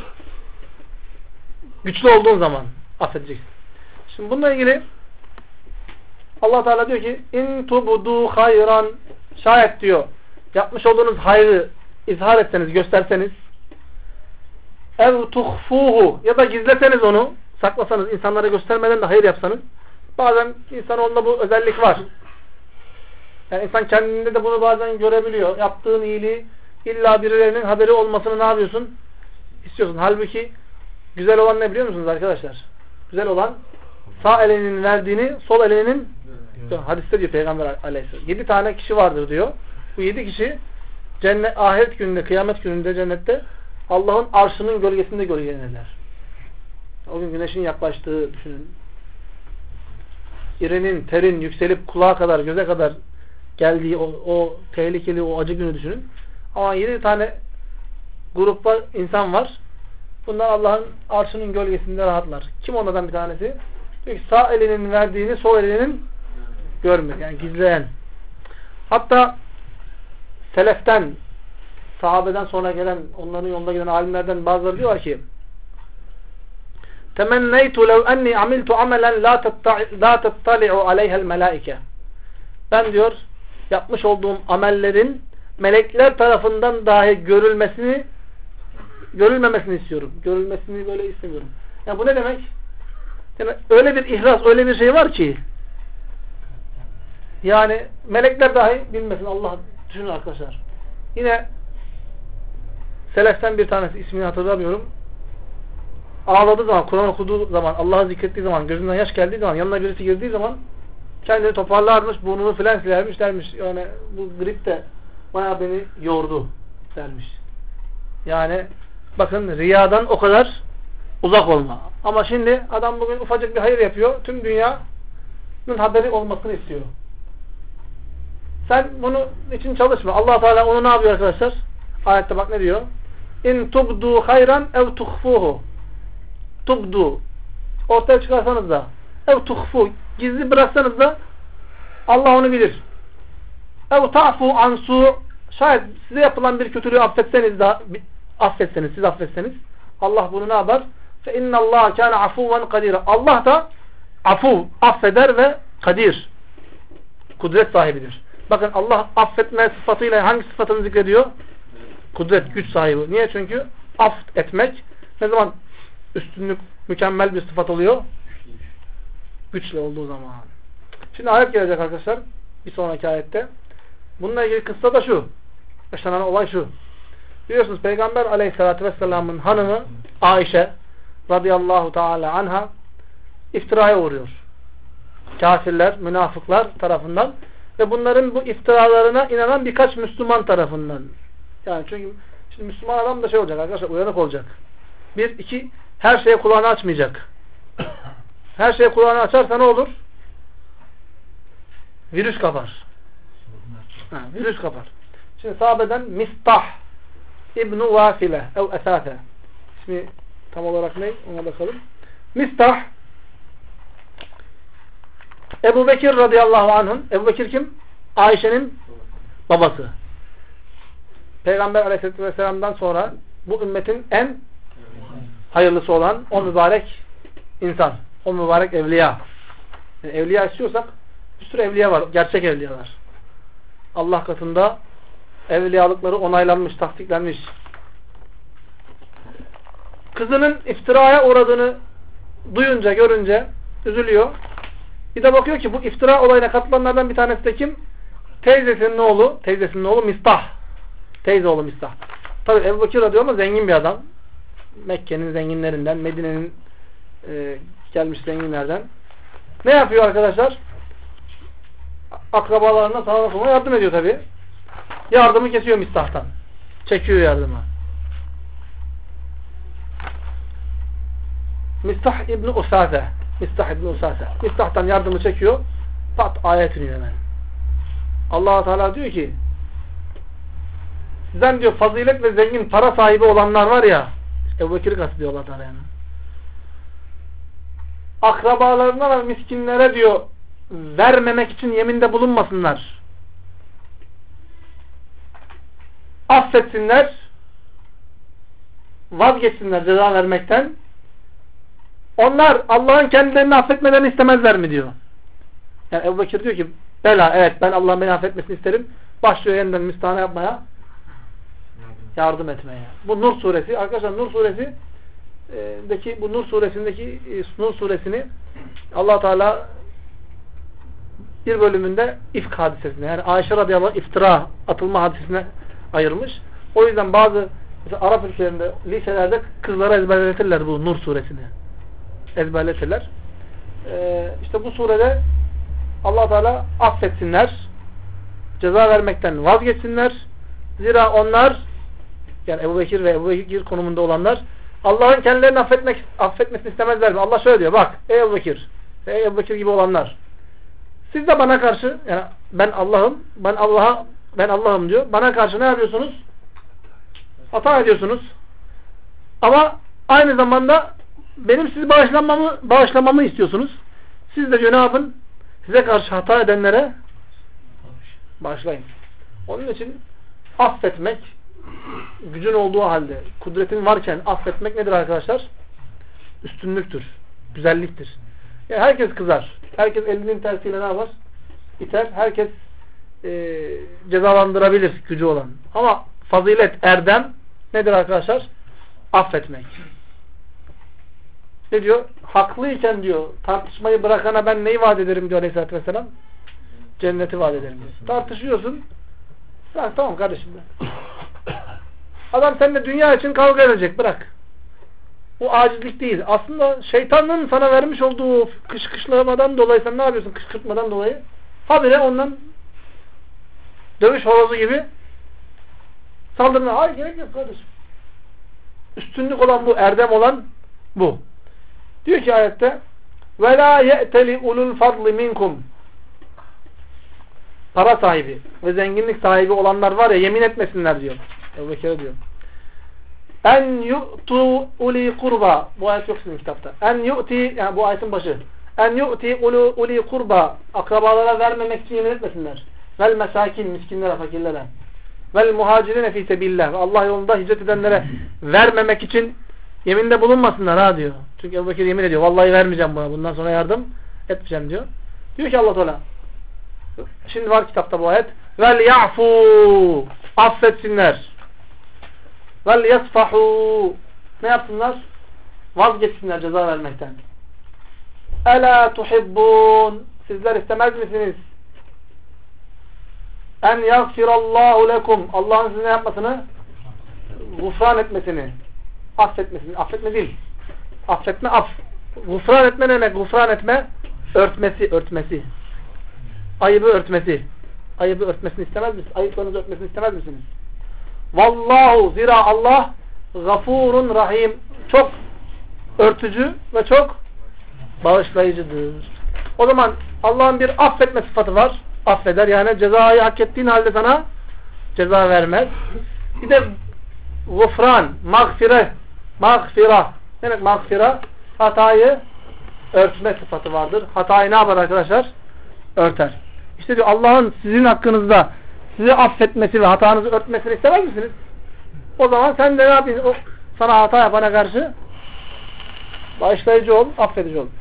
[SPEAKER 1] Güçlü olduğun zaman affedeceksin. Şimdi bununla ilgili Allah Teala diyor ki in tubudu hayran, şayet diyor yapmış olduğunuz hayrı izhar etseniz, gösterseniz, ev tuhfuhu, ya da gizleseniz onu, saklasanız, insanlara göstermeden de hayır yapsanız. Bazen insanoğlunda bu özellik var. Yani insan kendinde de bunu bazen görebiliyor. Yaptığın iyiliği illa birilerinin haberi olmasını ne yapıyorsun? İstiyorsun. Halbuki güzel olan ne biliyor musunuz arkadaşlar? Güzel olan sağ elinin verdiğini sol elinin hadiste diyor Peygamber Aleyhisselam. 7 tane kişi vardır diyor. Bu 7 kişi ahiret gününde, kıyamet gününde cennette Allah'ın arşının gölgesinde gölgelenirler. O gün güneşin yaklaştığı düşünün. İrinin, terin yükselip kulağa kadar, göze kadar geldiği o tehlikeli, o acı günü düşünün. Ama 7 tane grupta insan var. Bunlar Allah'ın arşının gölgesinde rahatlar. Kim onlardan bir tanesi? Diyor ki sağ elinin verdiğini sol elinin görmüyor. Yani gizleyen. Hatta seleften, sahabeden sonra gelen, onların yolunda giden alimlerden bazıları diyorlar ki temenneytu lev enni amiltu amelen la tettali'u aleyhel melaike. Ben diyor yapmış olduğum amellerin melekler tarafından dahi görülmemesini istiyorum. Görülmesini böyle istemiyorum. Yani bu ne demek? Yani öyle bir ihlas, öyle bir şey var ki yani melekler dahi bilmesin. Allah düşünün arkadaşlar. Yine seleften bir tanesi, ismini hatırlamıyorum. Ağladığı zaman, Kur'an okuduğu zaman, Allah'ı zikrettiği zaman, gözünden yaş geldiği zaman, yanına birisi girdiği zaman kendini toparlarmış, burnunu filan silermiş dermiş. Yani bu grip de bayağı beni yordu dermiş. Yani bakın riyadan o kadar uzak olma. Ama şimdi adam bugün ufacık bir hayır yapıyor. Tüm dünyanın haberi olmasını istiyor. Sen bunu için çalışma. Allah Teala onu ne yapıyor arkadaşlar? Ayette bak ne diyor? İn tubdu hayran ev tuhfuhu. Tubdu. Ortaya çıkarsanız da ev tuhfu. Gizli bıraksanız da Allah onu bilir. Ev ta'fu ansu. Şayet size yapılan bir kötülüğü affetseniz, siz affetseniz Allah bunu ne yapar? Fe innallaha kana afuven kadira. Allah da affeder ve kadir. Kudret sahibidir. Bakın Allah affetme sıfatıyla hangi sıfatını zikrediyor? Kudret, güç sahibi. Niye? Çünkü affetmek ne zaman üstünlük, mükemmel bir sıfat oluyor? Güçlü olduğu zaman. Şimdi ayet gelecek arkadaşlar. Bir sonraki ayette. Bununla ilgili kıssa da şu. Yaşanan olay şu. Biliyorsunuz Peygamber aleyhissalatü vesselamın hanımı Ayşe radıyallahu teala anha iftiraya uğruyor. Kafirler, münafıklar tarafından ve bunların bu iftiralarına inanan birkaç Müslüman tarafından. Yani çünkü şimdi Müslüman adam da şey olacak arkadaşlar, uyanık olacak. Bir, iki, her şeye kulağını açmayacak. Her şeye kulağını açarsa ne olur? Virüs kapar. Virüs kapar. Şimdi sahabeden Mistah İbn-i Vasile ev Esate. İsmi tam olarak ne? Ona bakalım. Mistah Ebu Bekir radıyallahu anh'ın. Ebu Bekir kim? Ayşe'nin babası. Peygamber aleyhisselatü vesselam'dan sonra bu ümmetin en hayırlısı olan o mübarek insan. O mübarek evliya. Yani evliya istiyorsak bir sürü evliya var. Gerçek evliyalar. Allah katında evliyalıkları onaylanmış, tasdiklenmiş. Kızının iftiraya uğradığını duyunca, görünce üzülüyor. Bir de bakıyor ki bu iftira olayına katılanlardan bir tanesi de kim? Teyzesinin oğlu Mistah. Teyze oğlu Mistah. Tabi Ebu Bekir radıyallahu ama zengin bir adam. Mekke'nin zenginlerinden, Medine'nin gelmiş zenginlerden. Ne yapıyor arkadaşlar? Akrabalarına sağına soluna yardım ediyor tabi. Yardımı kesiyor Mistah'tan. Çekiyor yardımı. Mistah İbn-i Usase. Mistah'tan yardımı çekiyor. Pat ayet iniyor hemen. Allah Teala diyor ki sizden diyor fazilet ve zengin para sahibi olanlar var ya, Ebu Bekir'i kastediyor Allah Teala yani. Akrabalarına ve miskinlere diyor vermemek için yeminde bulunmasınlar. Affetsinler, vazgeçsinler ceza vermekten. Onlar Allah'ın kendilerini affetmelerini istemezler mi diyor. Yani Ebu Bekir diyor ki bela, evet ben Allah'ın beni affetmesini isterim. Başlıyor yeniden müstahane yapmaya, yardım etmeye. Bu Nur suresi arkadaşlar, Nur suresi bu Nur suresindeki Nur suresini Allah Teala bir bölümünde ifk hadisesine, yani Ayşe radıyallahu anh iftira atılma hadisesine ayırmış. O yüzden bazı mesela Arap ülkelerinde, liselerde kızlara ezberletirler bu Nur suresini. Ezberletirler. İşte bu surede Allah Teala affetsinler, ceza vermekten vazgeçsinler. Zira onlar, yani Ebu Bekir ve Ebu Bekir konumunda olanlar, Allah'ın kendilerini affetmesini istemezler mi? Allah şöyle diyor, bak ey Ebu Bekir ve ey Ebu Bekir gibi olanlar, siz de bana karşı, yani ben Allah'ım diyor, bana karşı ne yapıyorsunuz? Hata ediyorsunuz. Ama aynı zamanda benim sizi bağışlamamı istiyorsunuz. Siz de diyor ne yapın? Size karşı hata edenlere bağışlayın. Onun için affetmek, gücün olduğu halde, kudretin varken affetmek nedir arkadaşlar? Üstünlüktür, güzelliktir. Yani herkes kızar. Herkes elinin tersiyle ne yapar? İter. Herkes cezalandırabilir gücü olan. Ama fazilet, erdem nedir arkadaşlar? Affetmek. Ne diyor? Haklıyken diyor, tartışmayı bırakana ben neyi vaat ederim diyor Aleyhisselatü Vesselam? Cenneti vaat ederim diyor. Tartışıyorsun. Ha, tamam kardeşim. Adam seninle dünya için kavga edecek. Bırak. Bu acizlik değil. Aslında şeytanın sana vermiş olduğu kışkırtmadan dolayı sen ne yapıyorsun? Kışkırtmadan dolayı. Habire ondan dövüş horozu gibi saldırına. Hayır gerek yok kardeşim. Üstünlük olan bu, erdem olan bu. Diyor ki ayette وَلَا يَأْتَلِ اُلُوا الْفَضْلِ مِنْكُمْ para sahibi ve zenginlik sahibi olanlar var ya, yemin etmesinler diyor. Ebu Bekir'e diyor. En yu'tu uli kurba. Bu ayet yok sizin kitapta. En yu'ti, yani bu ayetin başı. En yu'ti uli kurba. Akrabalara vermemek için yemin etmesinler. Vel mesakin, miskinlere, fakirlere. Vel muhacirine fi sebillah. Allah yolunda hicret edenlere vermemek için yeminde bulunmasınlar ha diyor. Çünkü Ebu Bekir yemin ediyor. Vallahi vermeyeceğim buna. Bundan sonra yardım etmeyeceğim diyor. Diyor ki Allah Teala. Şimdi var kitapta bu ayet. Vel ya'fu. Affetsinler. Vel yasfahu. Ne yapsınlar? Vazgeçsinler ceza vermekten. Ela tuhibbun. Sizler istemez misiniz? En yagfirallahu lekum. Allah'ın size ne yapmasını? gufran etmesini, affetmesini, affetme değil. Affetme, Gufran etme ne demek? Gufran etme, örtmesi. Ayıbı örtmesi. Ayıbı örtmesini istemez misiniz? Ayıplarınızı örtmesini istemez misiniz? Vallahu, zira Allah gafurun rahim, çok örtücü ve çok bağışlayıcıdır. O zaman Allah'ın bir affetme sıfatı var. Affeder. Yani cezayı hak ettiğin halde sana ceza vermez. Bir de gufran, mağfira. Ne demek mağfira? Hatayı örtme sıfatı vardır. Hatayı ne yapar arkadaşlar? Örter. İşte diyor Allah'ın sizin hakkınızda sizi affetmesi ve hatanızı örtmesini istemez misiniz? O zaman sen de ne yapıyorsun? Sana hata yapana karşı bağışlayıcı ol, affedici ol.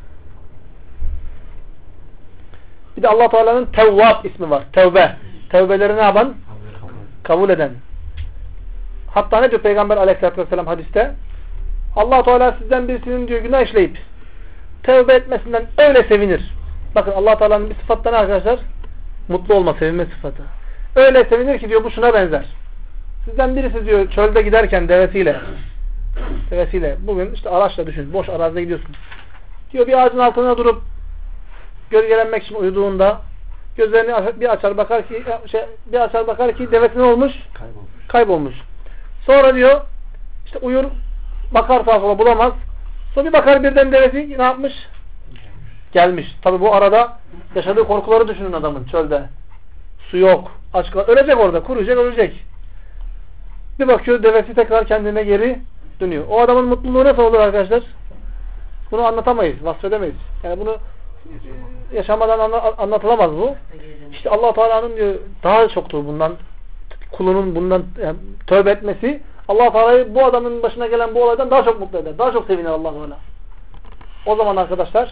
[SPEAKER 1] Bir de Allah Teala'nın Tevvab ismi var. Tevbe. Tevbeleri ne yapan? Kabul eden. Hatta ne diyor Peygamber Aleyhisselatü Vesselam hadiste? Allah Teala sizden birisinin diyor günah işleyip tevbe etmesinden öyle sevinir. Bakın Allah Teala'nın bir sıfatı ne arkadaşlar? Mutlu olma, sevinme sıfatı. Öyle sevinir ki diyor bu şuna benzer. Sizden birisi diyor çölde giderken devesiyle bugün işte araçla düşün. Boş arazide gidiyorsun. Diyor bir ağacın altına durup gölgelenmek için uyuduğunda gözlerini bir açar bakar ki devesi ne olmuş? Kaybolmuş. Sonra diyor işte uyur bakar sağa sola bulamaz. Sonra bir bakar birden devesi ne yapmış? Gelmiş. Tabi bu arada yaşadığı korkuları düşünün adamın çölde. Su yok. Aç kalır. Ölecek orada. Kuruyacak, ölecek. Bir bakıyor devesi tekrar kendine geri dönüyor. O adamın mutluluğu nasıl olur arkadaşlar? Bunu anlatamayız. Vasfedemeyiz. Yani bunu yaşamadan anlatılamaz bu. İşte Allah Teala'nın diyor daha çoktur bundan kulunun bundan yani, tövbe etmesi Allah Teala'yı bu adamın başına gelen bu olaydan daha çok mutlu eder. Daha çok sevinir Allah Teala. O zaman arkadaşlar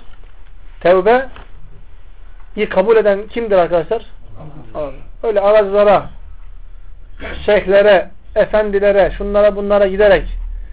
[SPEAKER 1] tevbeyi kabul eden kimdir arkadaşlar? Allah. Öyle aracılara, şeyhlere, efendilere, şunlara bunlara giderek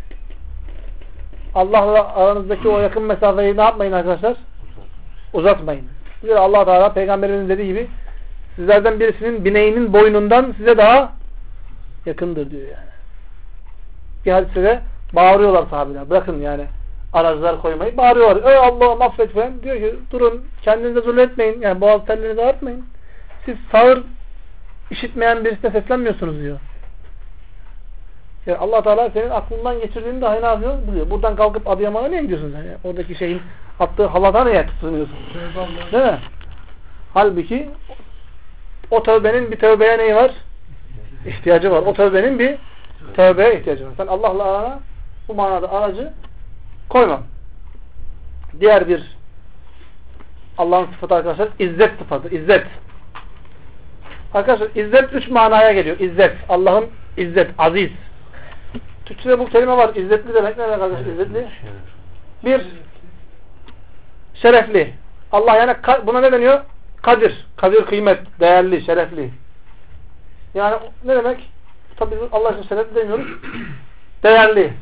[SPEAKER 1] Allah'la aranızdaki o yakın mesafeyi ne yapmayın arkadaşlar? Uzatmayın. Zira Allah Teala Peygamberimiz dediği gibi sizlerden birisinin bineğinin boynundan size daha yakındır diyor yani. Bir hadisede bağırıyorlar sahabeler. Bırakın yani aracılar koymayı. Bağırıyorlar. Ey Allah'ım affet falan. Diyor ki durun kendinize zulmetmeyin. Yani boğaz tellerinizi ağrıtmayın. Siz sağır işitmeyen birisine seslenmiyorsunuz diyor. Yani Allah Teala senin aklından geçirdiğini dahi ne yapıyor? Biliyor. Buradan kalkıp Adıyaman'a niye gidiyorsun sen? Yani oradaki şeyin attığı halata niye tutunuyorsun? Değil mi? Halbuki o tövbenin bir tövbeye neyi var? İhtiyacı var. O tövbenin bir tövbeye ihtiyacı var. Sen Allah'la arana bu manada aracı koyma. Diğer bir Allah'ın sıfatı arkadaşlar izzet sıfatı. İzzet. Arkadaşlar izzet 3 manaya geliyor. İzzet. Allah'ın izzet. Aziz. Türkçe'de bu kelime var. İzzetli demek ne demek arkadaşlar? İzzetli. Bir şerefli. Allah yani buna ne deniyor? Kadir. Kadir kıymet. Değerli, şerefli. Yani ne demek? Tabi Allah için şerefli demiyoruz. Değerli.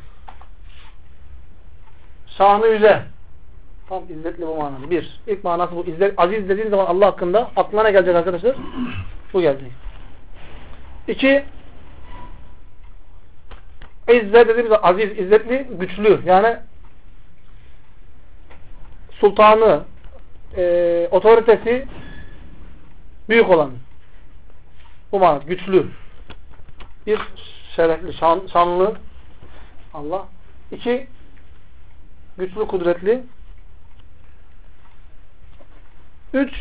[SPEAKER 1] Şanı yüce. Tam izzetli bu manada. Bir. İlk manası bu. İzzet, aziz dediğin zaman Allah hakkında aklına ne gelecek arkadaşlar? Bu gelecek. İki. İzzet dediğimiz zaman aziz, izzetli, güçlü. Yani sultanı, otoritesi büyük olan. Bu manada. Güçlü. Bir. Şerefli, şanlı Allah. İki. Güçlü, kudretli. 3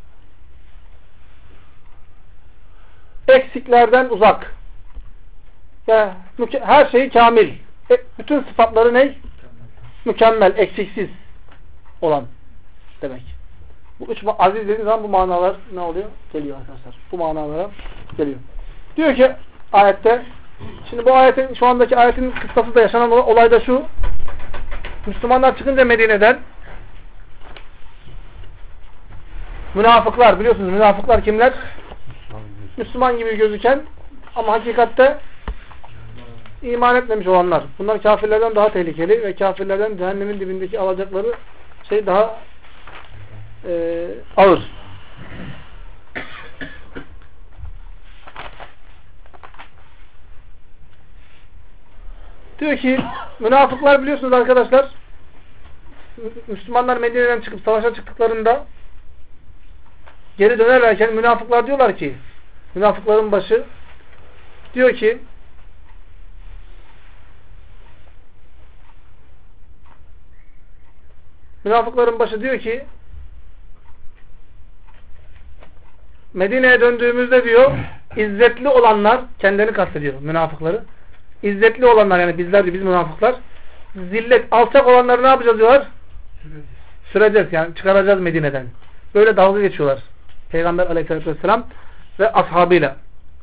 [SPEAKER 1] eksiklerden uzak. Yani her şeyi kamil. Bütün sıfatları ne? Mükemmel, eksiksiz olan demek. Bu üç aziz dediğiniz zaman bu manalar ne oluyor? Geliyor arkadaşlar. Bu manalara geliyor. Diyor ki ayette şimdi bu ayetin şu andaki ayetin kıssası da yaşanan olay da şu. Müslümanlar çıkınca Medine'den münafıklar biliyorsunuz münafıklar kimler? Müslüman gibi gözüken ama hakikatte iman etmemiş olanlar. Bunlar kafirlerden daha tehlikeli ve kafirlerden cehennemin dibindeki alacakları şey daha ağır. Diyor ki münafıklar biliyorsunuz arkadaşlar, Müslümanlar Medine'den çıkıp savaşa çıktıklarında geri dönerlerken münafıklar diyorlar ki, münafıkların başı diyor ki Medine'ye döndüğümüzde diyor izzetli olanlar, kendilerini kastediyor münafıkları. İzzetli olanlar, yani bizler diyor, biz münafıklar. Zillet, alçak olanları ne yapacağız diyorlar? Süreceğiz, yani çıkaracağız Medine'den. Böyle dalga geçiyorlar Peygamber Aleyhisselatü Vesselam ve ashabıyla.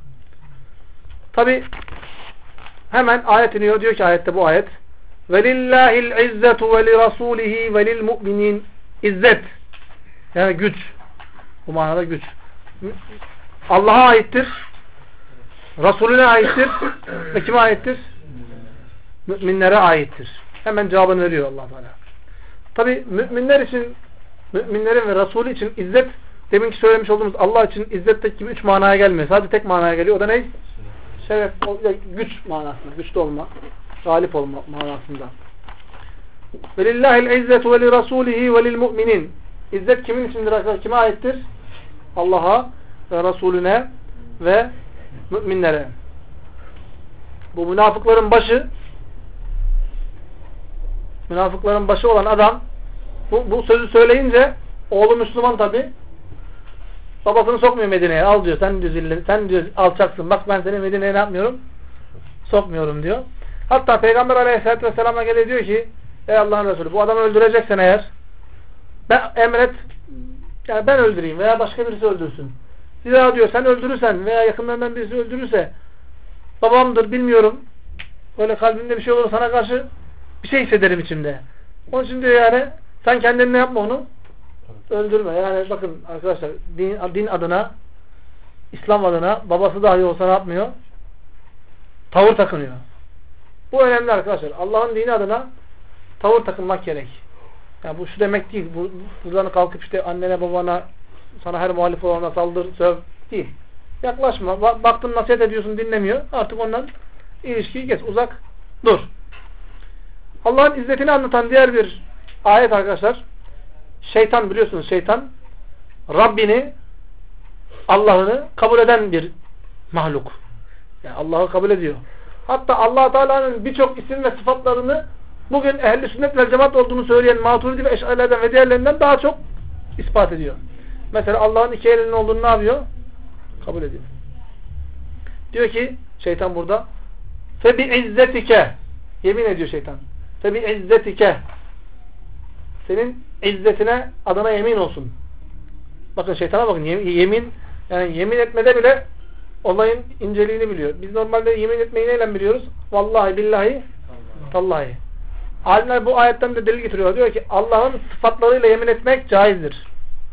[SPEAKER 1] Tabi hemen ayet iniyor, diyor ki ayette, bu ayet وَلِلَّهِ الْعِزَّةُ وَلِرَسُولِهِ وَلِلْمُؤْمِنِينَ İzzet, yani güç, bu manada güç Allah'a aittir, Resulüne aittir ve kime aittir? Müminlere aittir. Hemen cevabını veriyor Allah Teala. Tabi müminler için, müminlerin ve Resulü için izzet, deminki söylemiş olduğumuz Allah için izzetteki gibi 3 manaya gelmiyor. Sadece tek manaya geliyor. O da ne? Şeref, güç manasında. Güçlü olma, galip olma manasında. وَلِلَّهِ الْعِزَّةُ وَلِرَسُولِهِ وَلِلْمُؤْمِنِينَ İzzet kimin içindir arkadaşlar? Kime aittir? Allah'a ve Resulüne ve müminlere. Bu münafıkların başı olan adam bu sözü söyleyince, oğlu Müslüman tabi, babasını sokmuyor Medine'ye. Al diyor, sen diyor alçaksın, bak ben seni Medine'ye ne yapmıyorum? Sokmuyorum diyor. Hatta Peygamber Aleyhisselatü Vesselam'a geliyor, diyor ki ey Allah'ın Resulü, bu adamı öldüreceksen eğer emret, yani ben öldüreyim veya başka birisi öldürsün. Zira diyor sen öldürürsen veya yakınlarından birisi öldürürse, babamdır bilmiyorum, böyle kalbimde bir şey olur, sana karşı bir şey hissederim içimde. Onun için diyor yani sen kendini ne yapma, onu öldürme. Yani bakın arkadaşlar, din adına, İslam adına babası dahi olsa ne yapmıyor? Tavır takınıyor. Bu önemli arkadaşlar. Allah'ın dini adına tavır takınmak gerek. Yani bu şu demek değil. Buradan kalkıp işte annene babana, sana her muhalif olana saldır, söv değil. Yaklaşma. Baktın nasihat ediyorsun, dinlemiyor. Artık ondan ilişkiyi kes. Uzak dur. Allah'ın izzetini anlatan diğer bir ayet arkadaşlar. Şeytan, biliyorsunuz şeytan Rabbini, Allah'ını kabul eden bir mahluk. Yani Allah'ı kabul ediyor. Hatta Allah Teala'nın birçok isim ve sıfatlarını bugün ehl-i sünnet ve cemaat olduğunu söyleyen Maturidi ve Eş'arilerden ve diğerlerinden daha çok ispat ediyor. Mesela Allah'ın iki elinin olduğunu ne yapıyor? Kabul ediyor. Diyor ki şeytan burada فَبِعِزَّتِكَ yemin ediyor şeytan. فَبِعِزَّتِكَ senin izzetine, adına yemin olsun. Bakın şeytana bakın. Yemin, yani yemin etmede bile olayın inceliğini biliyor. Biz normalde yemin etmeyi neyle biliyoruz? Vallahi, billahi, tallahi. Alimler bu ayetten de delil getiriyor. Diyor ki Allah'ın sıfatlarıyla yemin etmek caizdir.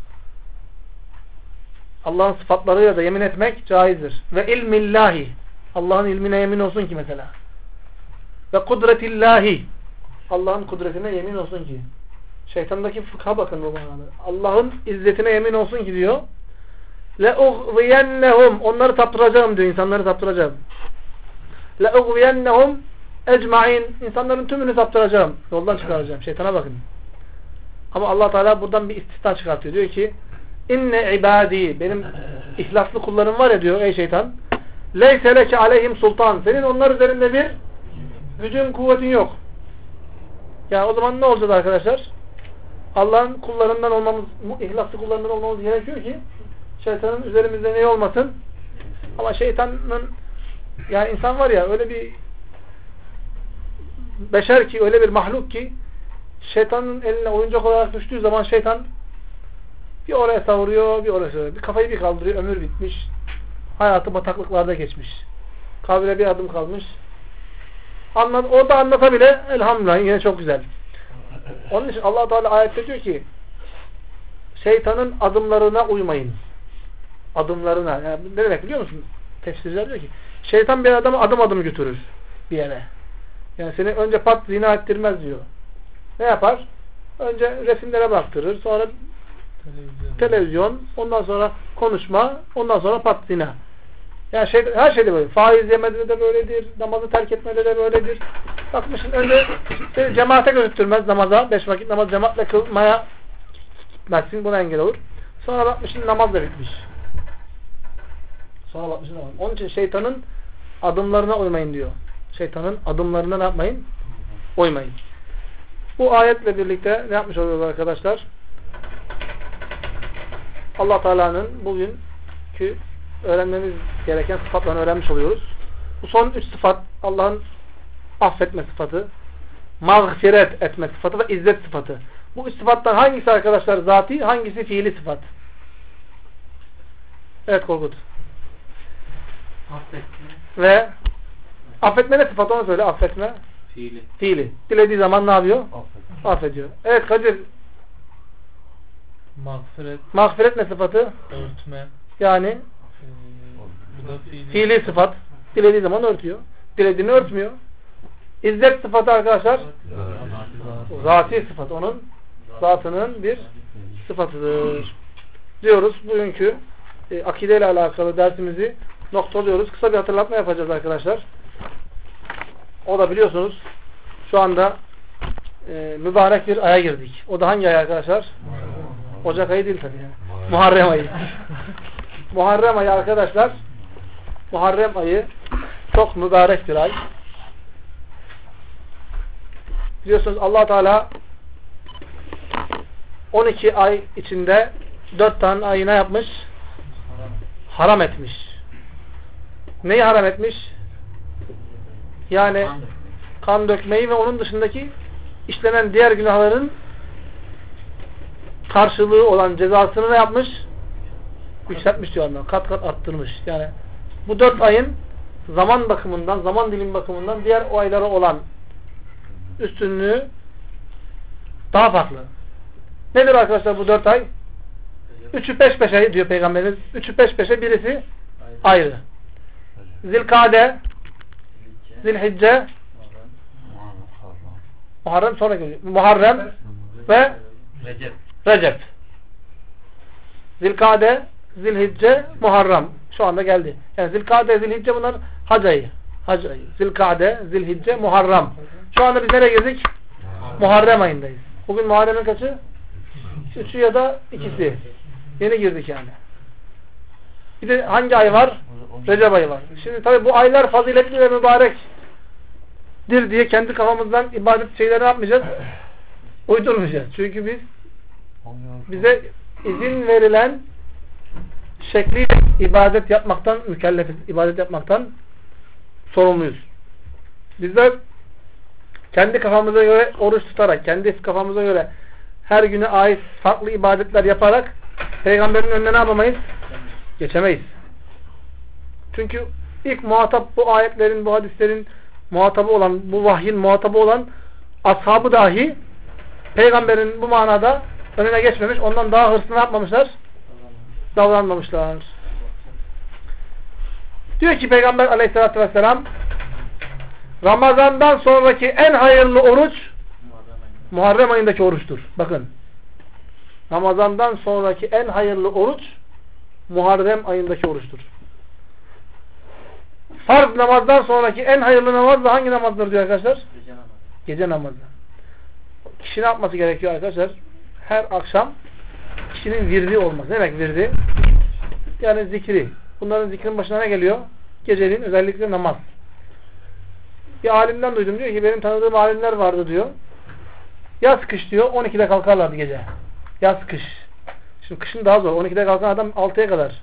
[SPEAKER 1] Allah'ın sıfatlarıyla da yemin etmek caizdir. Ve ilmillahi, Allah'ın ilmine yemin olsun ki mesela. Ve kudretillahi, Allah'ın kudretine yemin olsun ki. Şeytandaki fıkha bakın bu manada. Allah'ın izzetine yemin olsun ki diyor. لَاُغْوِيَنَّهُمْ onları taptıracağım diyor. İnsanları taptıracağım. لَاُغْوِيَنَّهُمْ اَجْمَعِينَ insanların tümünü taptıracağım. Yoldan çıkaracağım. Şeytana bakın. Ama Allah Teala buradan bir istisna çıkartıyor. Diyor ki inne ibadi, benim ihlaslı kullarım var ya diyor ey şeytan. Leyse leke aleyhim sultan. Senin onlar üzerinde bir gücün, kuvvetin yok. Yani o zaman ne olacak arkadaşlar? Allah'ın kullarından olmamız, ihlaslı kullarından olmamız gerekiyor ki şeytanın üzerimizde ne olmasın? Ama şeytanın, yani insan var ya, öyle bir beşer ki, öyle bir mahluk ki şeytanın eline oyuncak olarak düştüğü zaman şeytan bir oraya savuruyor, bir oraya savuruyor. Bir kafayı bir kaldırıyor, ömür bitmiş. Hayatı bataklıklarda geçmiş. Kabre bir adım kalmış. O da anlata bile elhamdülillah yine çok güzel. Onun için Allah Teala ayette diyor ki şeytanın adımlarına uymayın. Adımlarına. Yani ne demek biliyor musun? Tefsirciler diyor ki şeytan bir adamı adım adım götürür bir yere. Yani seni önce pat zina ettirmez diyor. Ne yapar? Önce resimlere baktırır. Sonra televizyon. Ondan sonra konuşma. Ondan sonra pat zina. Yani her şeyde böyle. Faiz yemede de böyledir. Namazı terk etmede de böyledir. Bakmışsın önce cemaate götürmez namaza. 5 vakit namaz cemaatle kılmaya gitmezsin. Buna engel olur. Sonra bakmışsın namaz da bitmiş. Sonra bakmışsın namaz. Onun için şeytanın adımlarına uymayın diyor. Şeytanın adımlarına ne yapmayın? Uymayın. Bu ayetle birlikte ne yapmış oluyoruz arkadaşlar? Allah Teala'nın bugünkü öğrenmemiz gereken sıfatlarını öğrenmiş oluyoruz. Bu son 3 sıfat Allah'ın affetme sıfatı, mağfiret etme sıfatı ve izzet sıfatı. Bu 3 sıfattan hangisi arkadaşlar zati, hangisi fiili sıfat? Evet Korkut.
[SPEAKER 3] Affetme.
[SPEAKER 1] Ve affetme ne sıfatı onu söyle. Affetme.
[SPEAKER 3] Fiili.
[SPEAKER 1] Fiili. Dilediği zaman ne yapıyor? Affediyor. Evet Kadir.
[SPEAKER 2] Mağfiret,
[SPEAKER 1] Mağfiret ne sıfatı?
[SPEAKER 2] örtme.
[SPEAKER 1] Yani
[SPEAKER 2] Bu da
[SPEAKER 1] fiili sıfat. Dilediği zaman örtüyor. Dilediğini örtmüyor. İzzet sıfatı arkadaşlar zati sıfat. Onun zatının bir sıfatıdır. Diyoruz. Bugünkü akideyle alakalı dersimizi noktalıyoruz. Kısa bir hatırlatma yapacağız arkadaşlar. O da biliyorsunuz şu anda mübarek bir aya girdik. O da hangi ay arkadaşlar? Ocak ayı değil tabii yani. Muharrem ayı. Muharrem ayı arkadaşlar. Muharrem ayı çok mübarek bir ay. Biliyorsunuz Allah Teala 12 ay içinde 4 tane ayına yapmış? Haram etmiş. Neyi haram etmiş? Yani kan dökmeyi ve onun dışındaki işlenen diğer günahların karşılığı olan cezasını ne yapmış? Yükseltmiş diyor Allah. Kat kat arttırmış. Yani bu 4 ayın zaman bakımından, zaman dilimi bakımından diğer o aylara olan üstünlüğü daha farklı. Nedir arkadaşlar bu 4 ay? 3'ü peş peşe diyor Peygamberimiz. 3'ü peş peşe, birisi ayrı. Zilkade, Zilhicce, Muharrem sonra geliyor. Muharrem ve Recep. Zilkade, Zilhicce, Muharrem. Şu anda geldi. Yani Zilkade, Zilhicce bunlar hac ayı. Hac ayı. Zilkade, Zilhicce, Muharrem. Şu anda biz nereye girdik? Muharrem ayındayız. Bugün Muharrem'in kaçı? 3'ü ya da 2'si. Yeni girdik yani. Bir de hangi ay var? Recep ayı var. Şimdi tabi bu aylar faziletli ve mübarektir diye kendi kafamızdan ibadet şeyleri yapmayacağız. Uydurmayacağız. Çünkü bize izin verilen şekliyle ibadet yapmaktan mükellefiz. İbadet yapmaktan sorumluyuz. Bizler kendi kafamıza göre oruç tutarak, kendi kafamıza göre her güne ait farklı ibadetler yaparak Peygamberin önüne ne yapamayız? Geçemeyiz. Çünkü ilk muhatap bu ayetlerin, bu hadislerin muhatabı olan, bu vahyin muhatabı olan ashabı dahi Peygamberin bu manada önüne geçmemiş, ondan daha hırslı ne yapmamışlar? Davranmamışlar. Diyor ki Peygamber aleyhissalatü vesselam Ramazan'dan sonraki en hayırlı oruç Muharrem ayındaki oruçtur. Bakın. Ramazan'dan sonraki en hayırlı oruç Muharrem ayındaki oruçtur. Farz namazdan sonraki en hayırlı namaz da hangi namazdır diyor arkadaşlar?
[SPEAKER 3] Gece namazı.
[SPEAKER 1] Gece namazı. Kişi ne yapması gerekiyor arkadaşlar? Her akşam kişinin virdi olması. Ne demek virdi? Yani zikri. Bunların zikrin başına ne geliyor? Geceliğin özellikle namaz. Bir alimden duydum diyor ki benim tanıdığım alimler vardı diyor. Yaz kış diyor 12'de kalkarlardı gece. Yaz kış. Şimdi kışın daha zor. 12'de kalkan adam 6'ya kadar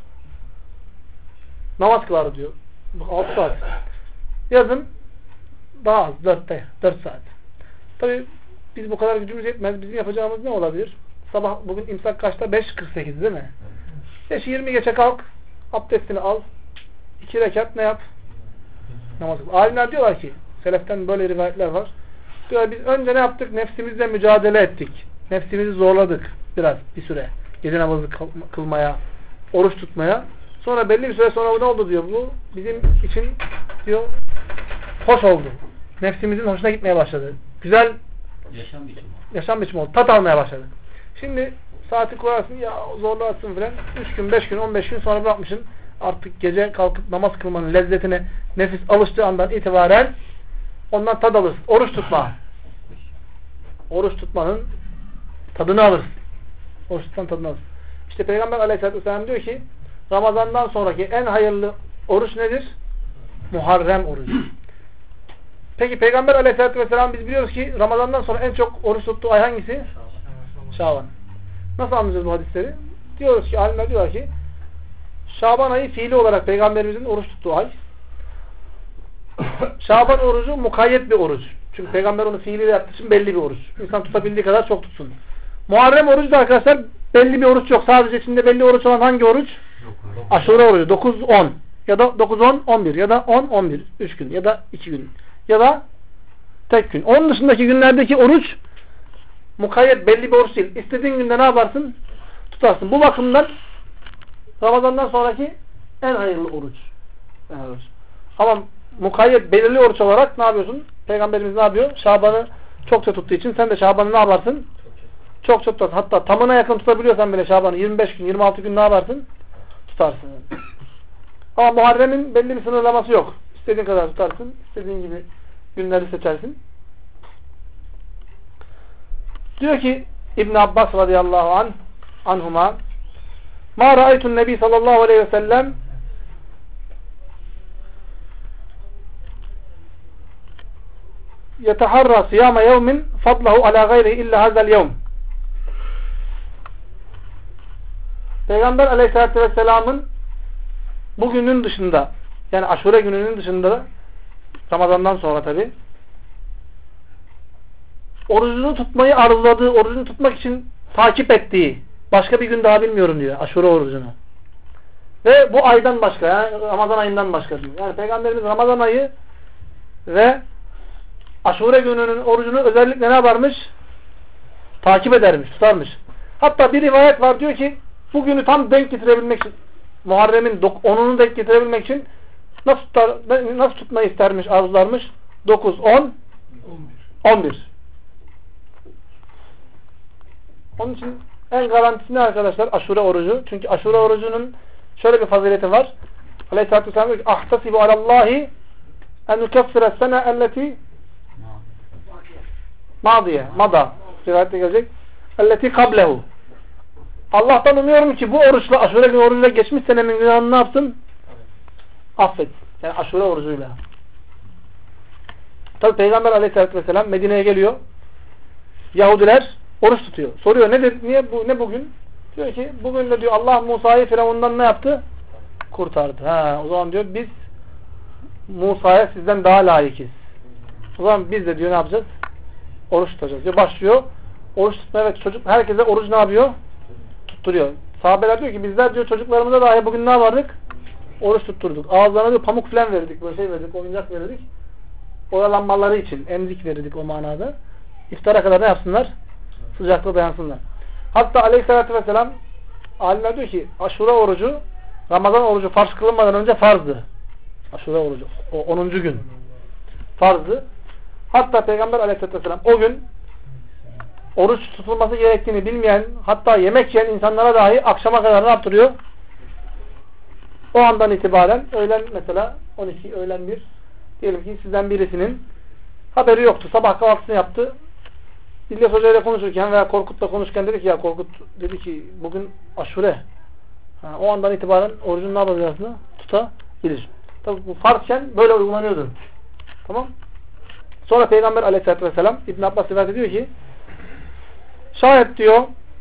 [SPEAKER 1] namaz kılardı diyor. 6 saat. Yazın daha az. 4 saat. Tabi biz bu kadar gücümüz yetmez. Bizim yapacağımız ne olabilir? Sabah bugün imsak kaçta? 5.48 değil mi? 5:20 geçe kalk. Abdestini al. 2 rekat ne yap? Namaz kıl. Alimler diyorlar ki seleften böyle rivayetler var. Diyorlar biz önce ne yaptık? Nefsimizle mücadele ettik. Nefsimizi zorladık biraz bir süre. Gece namazı kılmaya, oruç tutmaya. Sonra belli bir süre sonra ne oldu diyor bu? Bizim için diyor hoş oldu. Nefsimizin hoşuna gitmeye başladı. Güzel yaşam biçimi oldu. Tat almaya başladı. Şimdi saati koyarsın ya zorlarsın filan. 3 gün, 5 gün, 15 gün sonra bırakmışsın. artık gece kalkıp namaz kılmanın lezzetine nefis alıştığı andan itibaren ondan tad alırsın. Oruç tutma. Oruç tutmanın tadını alırsın. Oruç tutmanın tadını alırsın. İşte Peygamber Aleyhisselatü Vesselam diyor ki Ramazan'dan sonraki en hayırlı oruç nedir? Muharrem orucu. Peki Peygamber Aleyhisselatü Vesselam biz biliyoruz ki Ramazan'dan sonra en çok oruç tuttuğu ay hangisi? Şaban. Nasıl anlayacağız bu hadisleri? Diyoruz ki, alimler diyorlar ki Şaban ayı fiili olarak Peygamberimizin oruç tuttuğu ay. Şaban orucu mukayyet bir oruç. Çünkü Peygamber onu fiiliyle yaptığı için belli bir oruç. İnsan tutabildiği kadar çok tutsun. Muharrem orucu da arkadaşlar belli bir oruç yok. Sadece içinde belli oruç olan hangi oruç? Aşure orucu. 9-10 ya da 9-10-11 ya da 10-11 3 gün ya da 2 gün ya da tek gün. Onun dışındaki günlerdeki oruç mukayyet belli bir oruç değil. İstediğin günde ne yaparsın? Tutarsın. Bu bakımdan Ramazan'dan sonraki en hayırlı oruç. Ama mukayyet belirli oruç olarak ne yapıyorsun? Peygamberimiz ne yapıyor? Şaban'ı çokça tuttuğu için sen de Şaban'ı ne yaparsın? Çok tutarsın. Hatta tamına yakın tutabiliyorsan bile Şaban'ı 25 gün, 26 gün ne yaparsın? Tutarsın. Ama Muharrem'in belli bir sınırlaması yok. İstediğin kadar tutarsın. İstediğin gibi günleri seçersin. Diyor ki İbn Abbas radıyallahu anhuma ma ra'aytun nebi sallallahu aleyhi ve sellem yeteharra siyama yevmin fadlahu ala gayrihi illa hazel yevm. Peygamber aleyhissalatü vesselamın bugünün dışında, yani Aşure gününün dışında, Ramazan'dan sonra tabi, orucunu tutmayı arzuladığı, orucunu tutmak için takip ettiği başka bir gün daha bilmiyorum diyor Aşure orucunu. Ve bu aydan başka, yani Ramazan ayından başka diyor. Yani Peygamberimiz Ramazan ayı ve Aşure gününün orucunu özellikle ne yaparmış? Takip edermiş, tutarmış. Hatta bir rivayet var, diyor ki bugünü tam denk getirebilmek için, Muharrem'in 10'unu denk getirebilmek için nasıl tutmayı istermiş, arzularmış? 9, 10, 11. Onun için en garantisi ne arkadaşlar? Aşure orucu. Çünkü Aşure orucunun şöyle bir fazileti var. Aleyhisselatü Vesselam diyor ki ahtasibu alallahi en nukeffire sene elleti mada rivayette gelecek. Elleti kablehu. Allah'tan umuyorum ki bu oruçla, Aşure günü orucuyla geçmiş senemin günahını ne yapsın? Affet. Yani Aşure orucuyla. Tabi Peygamber Aleyhisselatü Vesselam Medine'ye geliyor. Yahudiler oruç tutuyor. Soruyor nedir? Ne bugün? Diyor ki bugün de diyor Allah Musa'yı Firavun'dan ne yaptı? Kurtardı. O zaman diyor biz Musa'ya sizden daha layıkız. O zaman biz de diyor ne yapacağız? Oruç tutacağız diyor. Başlıyor. Oruç tutmaya ve çocuk herkese oruç ne yapıyor? Tutturuyor. Sahabeler diyor ki bizler diyor çocuklarımıza dahi bugün ne yapardık? Oruç tutturduk. Ağızlarına diyor pamuk falan verirdik. Böyle şey verirdik. Oyuncak verirdik. Oyalanmaları için. Emzik verirdik o manada. İftara kadar ne yapsınlar? Sıcaklığı dayansınlar. Hatta Aleyhisselatü Vesselam alimler diyor ki Aşure orucu Ramazan orucu farz kılınmadan önce farzdı. Aşure orucu. O 10. gün. Farzdı. Hatta Peygamber Aleyhisselatü Vesselam o gün oruç tutulması gerektiğini bilmeyen, hatta yemek yiyen insanlara dahi akşama kadar ne yaptırıyor? O andan itibaren öğlen mesela 12, öğlen 1 diyelim ki sizden birisinin haberi yoktu. Sabah kahvaltısını yaptı. İlyas Hoca ile konuşurken veya Korkut'la konuşurken dedi ki ya Korkut dedi ki bugün Aşure. O andan itibaren orucunu ne yapacağını tutabilir. Tabi bu farzken böyle uygulanıyordu. Tamam. Sonra Peygamber Aleyhisselatü Vesselam İbn Abbas rivayet ediyor ki şayet diyor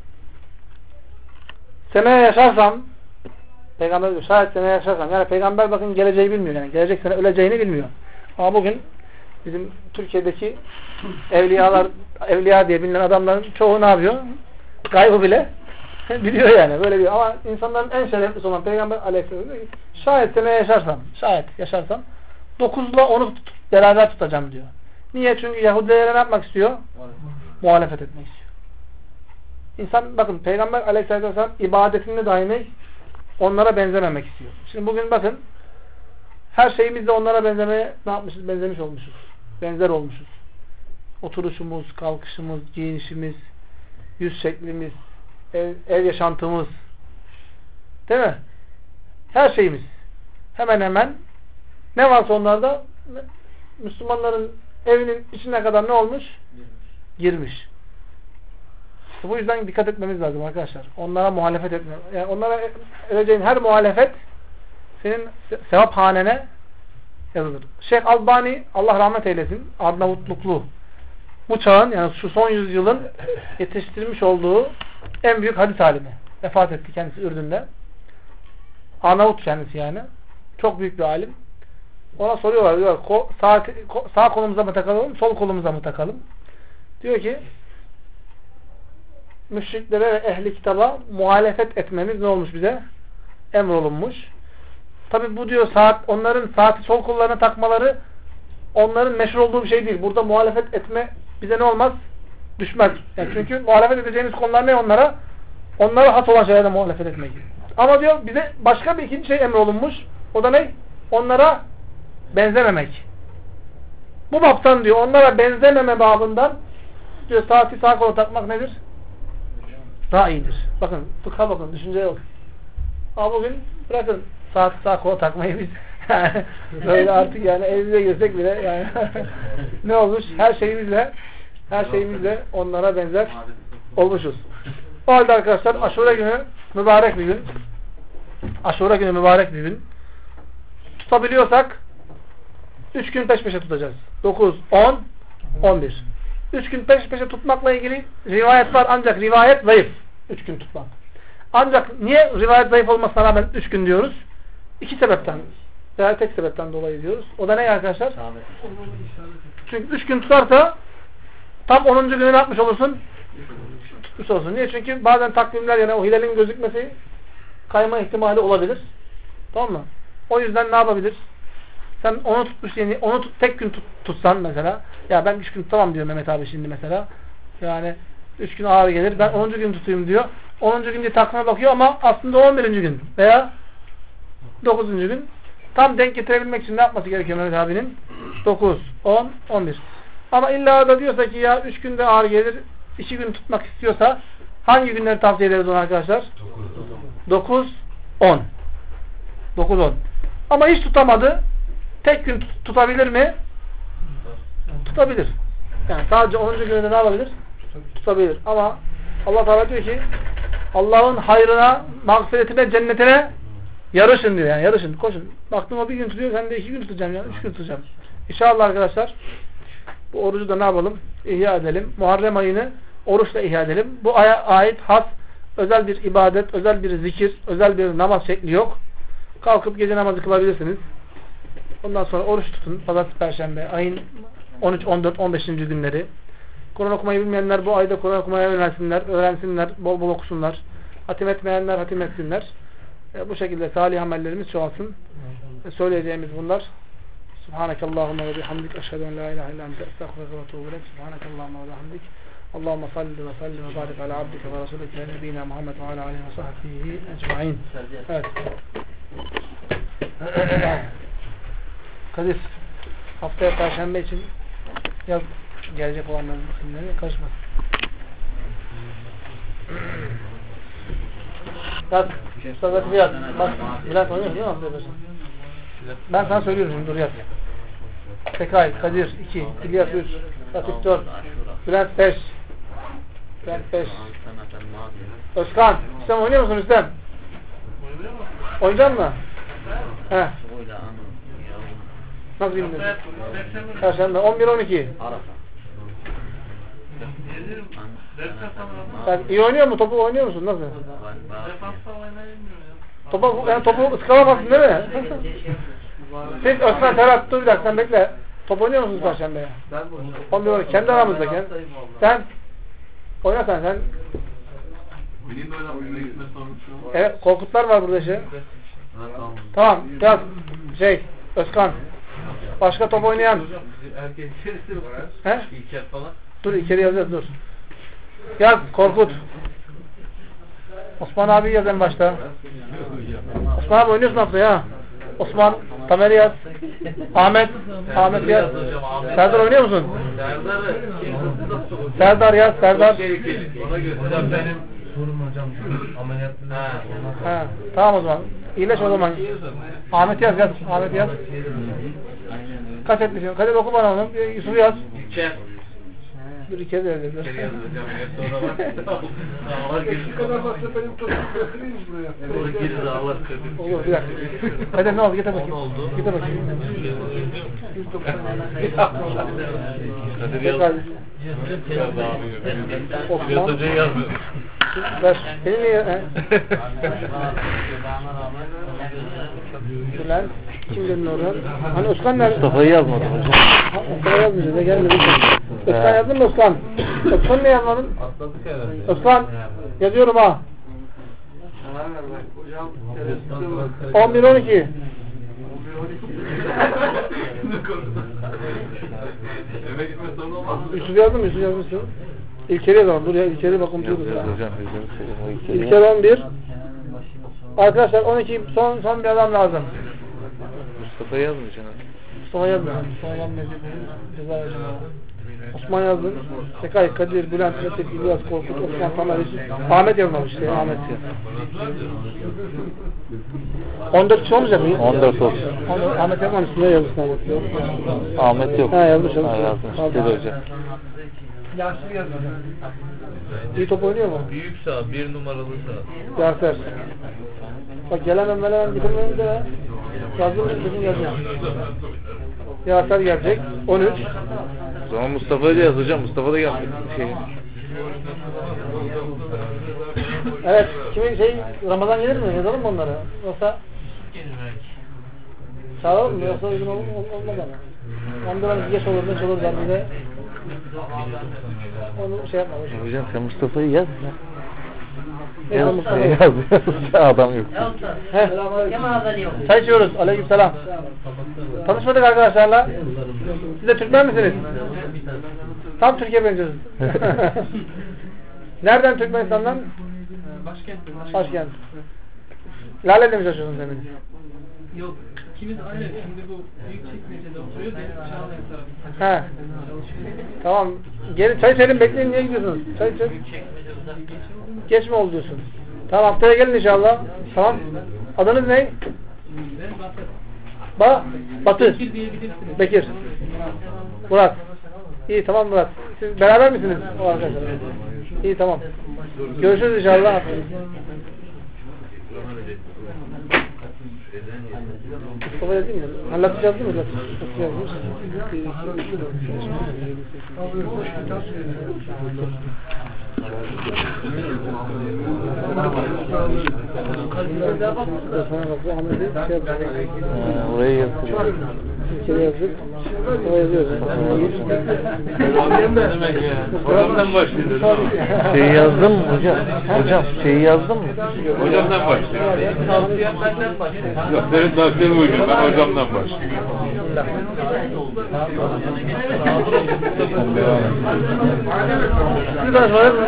[SPEAKER 1] seneye yaşarsam Peygamber diyor şayet seneye yaşarsam, yani Peygamber bakın geleceği bilmiyor, yani gelecek sene öleceğini bilmiyor. Ama bugün bizim Türkiye'deki evliya diye bilinen adamların çoğu ne yapıyor? Gaybı bile biliyor yani. Böyle bir, ama insanların en şereflisi olan Peygamber Aleyhisselam diyor ki şayet seneye yaşarsam 9'la 10'u beraber tutacağım diyor. Niye? Çünkü Yahudilere ne yapmak istiyor? Muhalefet etmek istiyor. İnsan bakın Peygamber Aleyhisselatü Vesselam ibadetinde daimi onlara benzememek istiyor. Şimdi bugün bakın her şeyimizde onlara benzemeye ne yapmışız? Benzemiş olmuşuz. Benzer olmuşuz. Oturuşumuz, kalkışımız, giyinişimiz, yüz şeklimiz, ev yaşantımız. Değil mi? Her şeyimiz. Hemen hemen ne varsa onlarda Müslümanların evinin içine kadar ne olmuş? Girmiş. İşte bu yüzden dikkat etmemiz lazım arkadaşlar. Onlara muhalefet etme. Yani onlara edeceğin her muhalefet senin sevap hanene yazılır. Şeyh Albani Allah rahmet eylesin. Arnavutluklu. Bu çağın yani şu son yüzyılın yetiştirmiş olduğu en büyük hadis alimi. Vefat etti kendisi Ürdün'de. Arnavut kendisi yani. Çok büyük bir alim. Ona soruyorlar. Diyor, sağ kolumuza mı takalım, sol kolumuza mı takalım? Diyor ki müşriklere ve ehli kitaba muhalefet etmemiz ne olmuş bize? Emrolunmuş. Tabi bu diyor onların saati sol kollarına takmaları onların meşhur olduğu bir şey değil. Burada muhalefet etme bize ne olmaz? Düşmez. Yani çünkü muhalefet edeceğimiz konular ne onlara? Onlara has olan şeylerle muhalefet etmek. Ama diyor bize başka bir ikinci şey emrolunmuş. O da ne? Onlara benzememek. Bu baptan diyor onlara benzememe babından diyor saati sağ kola takmak nedir? Daha iyidir. Bakın fıkha bakın düşünce yok. Ama bugün bırakın saati sağ kola takmayı biz böyle artık yani evimize girsek bile yani ne olmuş? Her şeyimizle onlara benzer olmuşuz. O halde arkadaşlar Aşure günü mübarek bir gün. Aşure günü mübarek bir gün. Tutabiliyorsak 3 gün peş peşe tutacağız. 9, 10, 11. 3 gün peş peşe tutmakla ilgili rivayet var ancak rivayet zayıf. 3 gün tutmak. Ancak niye rivayet zayıf olmasına rağmen 3 gün diyoruz? 2 sebepten veya tek sebepten dolayı diyoruz. O da ne arkadaşlar? Çünkü 3 gün tutarsa tam 10. günü ne yapmış olursun? Tutmuş olsun. Niye? Çünkü bazen takvimler yani o hilalin gözükmesi kayma ihtimali olabilir. Tamam mı? O yüzden ne yapabilir? Sen onu tutmuş yani onu tek gün tutsan mesela ya ben 3 gün tutamam diyor Mehmet abi şimdi mesela. Yani 3 gün ağır gelir. Ben 10. gün tutayım diyor. 10. gün diye takvime bakıyor ama aslında 11. gün veya 9. gün. Tam denk getirebilmek için ne yapması gerekiyor Mehmet abinin? 9, 10, 11. Ama illa da diyorsa ki ya 3 günde ağır gelir 2 gün tutmak istiyorsa hangi günleri tavsiye ederiz ona arkadaşlar? 9, 10. 9, 10. Ama hiç tutamadı. Tek gün tutabilir mi? Tutabilir. Yani sadece 10. günde ne yapabilir? Tutabilir. Ama Allah Teala diyor ki Allah'ın hayrına, mağfiretine, cennetine yarışın diyor. Yani yarışın, koşun. Baktım o bir gün tutuyor, sen de 2 gün tutacağım ya, 3 gün tutacağım. İnşallah arkadaşlar bu orucu da ne yapalım? İhya edelim. Muharrem ayını oruçla ihya edelim. Bu aya ait has, özel bir ibadet, özel bir zikir, özel bir namaz şekli yok. Kalkıp gece namazı kılabilirsiniz. Ondan sonra oruç tutun. Pazartesi, Perşembe, ayın 13, 14, 15. günleri. Kur'an okumayı bilmeyenler bu ayda Kur'an okumaya öğrensinler, bol bol okusunlar. Hatim etmeyenler hatim etsinler. Bu şekilde salih amellerimiz çoğalsın. Söyleyeceğimiz bunlar. Subhanakallahumma ve bihamdik. Eşhedü en la ilahe illa ente estağfiruke ve etûbü ileyk. Subhanakallahumma ve bihamdik. Allahümme salli ve sellim ve barik ala abdike ve rasulike nebiyina Muhammed ve ala aleyhi ve sahbihi ecmaîn. Evet. Kadir, haftaya Perşembe için yaz gelecek olanların isimlerine karışmasın. Yaz, Ustaz'ı yaz. Bak, Bülent oynuyor değil mi haftaya Perşembe? Ben sana söylüyorum şimdi, dur yaz. Tekay, Kadir 2, İlyas 3, Latif 4, Bülent 5. Bülent 5. Özkan, İslam oynuyor musun İslam? Oynayacak mı? He. Nasıl bilmiyorsun? Perşembe 11-12. Sen iyi oynuyor mu? Topu oynuyor musun? Nasıl? Topu ıskalamazsın değil mi? Siz Özkan Serhat dur bir dakika sen bekle. Top oynuyor musunuz Perşembe'ye? 11-12. Kendi aramızda. Sen oyna sen.
[SPEAKER 3] Benim de oyuna gitme sorumlusu.
[SPEAKER 1] Evet, Korkutlar var burada şey. Tamam, yaz. Özkan. Başka top oynayan.
[SPEAKER 3] Erkek içerisi yok.
[SPEAKER 1] He?
[SPEAKER 3] İlker falan.
[SPEAKER 1] Dur, içeri yazacağız, dur. Yaz, Korkut. Osman abi yaz en başta. Osman abi oynuyorsun haftaya ha. Osman, Tamer'i yaz. Ahmet yaz. Serdar oynuyor musun? Serdar yaz, Serdar.
[SPEAKER 3] Hocam benim sorum hocam ameliyatlı.
[SPEAKER 1] Ha, tamam o zaman. İyileş o zaman. Ahmet yaz. Ahmet yaz. Kaç etmişim? Kadir oku bana onu. Yusuf'u yaz. Bir iki kez yazdım.
[SPEAKER 2] Şu kadar varsa benim topumu bırakırayım buraya.
[SPEAKER 1] Olur bir dakika. Kadir ne oldu? Getir bakayım. Getir bakayım.
[SPEAKER 3] Kadir yaz. Biraz önce yazmıyor.
[SPEAKER 1] Ver. Beni niye? Bülent. Kim dedin oradan? Hani Özkan nerede?
[SPEAKER 4] Mustafa'yı yazmadım hocam.
[SPEAKER 1] Mustafa yazmayacağız. Gelmedi. Özkan yazdın mı Özkan? Özkan ne yazmadın?
[SPEAKER 3] Atladık herhalde.
[SPEAKER 1] Özkan. Yazıyorum ha. 11-12.
[SPEAKER 3] Eve gitme sorun olmaz mı?
[SPEAKER 1] Yusuf yazdın mı? Yusuf yazmışsın. İlkeri yazalım. Dur ya İlkeri bak unutuyoruz ya.
[SPEAKER 4] Hocam
[SPEAKER 1] İlker 11. Arkadaşlar 12 son bir adam lazım.
[SPEAKER 4] Mustafa yazmayacaksın.
[SPEAKER 1] Mustafa yazmıyor. Mustafa yazmıyor. Ceza vereceğim abi. Osman yazdın. Sekay, Kadir, Bülent, Metin, İlyas, Korkut, Osman, Tamer, Yusuf. Ahmet yazmamış işte. Ahmet yaz. 14 kişi olmayacak mı?
[SPEAKER 4] 14 olsun.
[SPEAKER 1] Ahmet yazmamış. Niye yazmışsın Ahmet?
[SPEAKER 4] Ahmet yok.
[SPEAKER 1] Ha yazmış.
[SPEAKER 4] Ha, yazmış. Dedi hocam.
[SPEAKER 2] Yaşlı yazıyor.
[SPEAKER 1] İyi top oynuyor mu?
[SPEAKER 3] Büyük sağ, 1 numaralı sağ.
[SPEAKER 1] Yaser. Bak gelemem bitirmeyin de yazdım dedim yazacağım. Yaser gelecek. 13.
[SPEAKER 4] O zaman Mustafa'yı da yaz hocam. Mustafa da geldi.
[SPEAKER 1] Evet. Kimin Ramazan gelir mi? Yazalım mı onları? Yoksa çağıralım mı? Yoksa uygun olmaz ama. Ondan geç olur ne olur ben bize onu şey yapma.
[SPEAKER 4] Hocam sen Mustafa'yı yaz.
[SPEAKER 1] Neyse Mustafa.
[SPEAKER 4] Yaz. Adam yok.
[SPEAKER 1] Çay içiyoruz. Aleykümselam. Tanışmadık arkadaşlarla. Siz de Türkmen misiniz? Tam Türkiye benziyorsunuz. Nereden Türkmenistan'dan? Başkent. Lale'de mi çalışıyorsun senin?
[SPEAKER 2] Yok. İkimiz aynı. Şimdi bu büyük çekmecede oturuyor. Benim Çağlayan tarafı.
[SPEAKER 1] He. Tamam. Gelin çay içelim bekleyin. Niye gidiyorsunuz? Çay içelim. Geç mi oldu diyorsun? Tamam haftaya gelin inşallah. Tamam. Adınız ne? Batı.
[SPEAKER 2] Bekir diyebilirsiniz.
[SPEAKER 1] Bekir. Murat. İyi tamam Murat. Siz beraber misiniz? O arkadaşlar. İyi tamam. Görüşürüz inşallah. Mustafa yazayım mı? Latif yazdın mı? Latif yazmış.
[SPEAKER 4] Oraya yazdım.
[SPEAKER 1] İçeri yazdık. O yazıyoruz.
[SPEAKER 3] Ne demek ya? Hocamdan başlıyor.
[SPEAKER 4] Şeyi yazdın mı hocam? Hocam şeyi yazdın mı?
[SPEAKER 3] Hocamdan başlıyor. Yok senin tavsiyen uygun. Ben hocamdan başlıyorum.
[SPEAKER 1] Bir tanış var mı?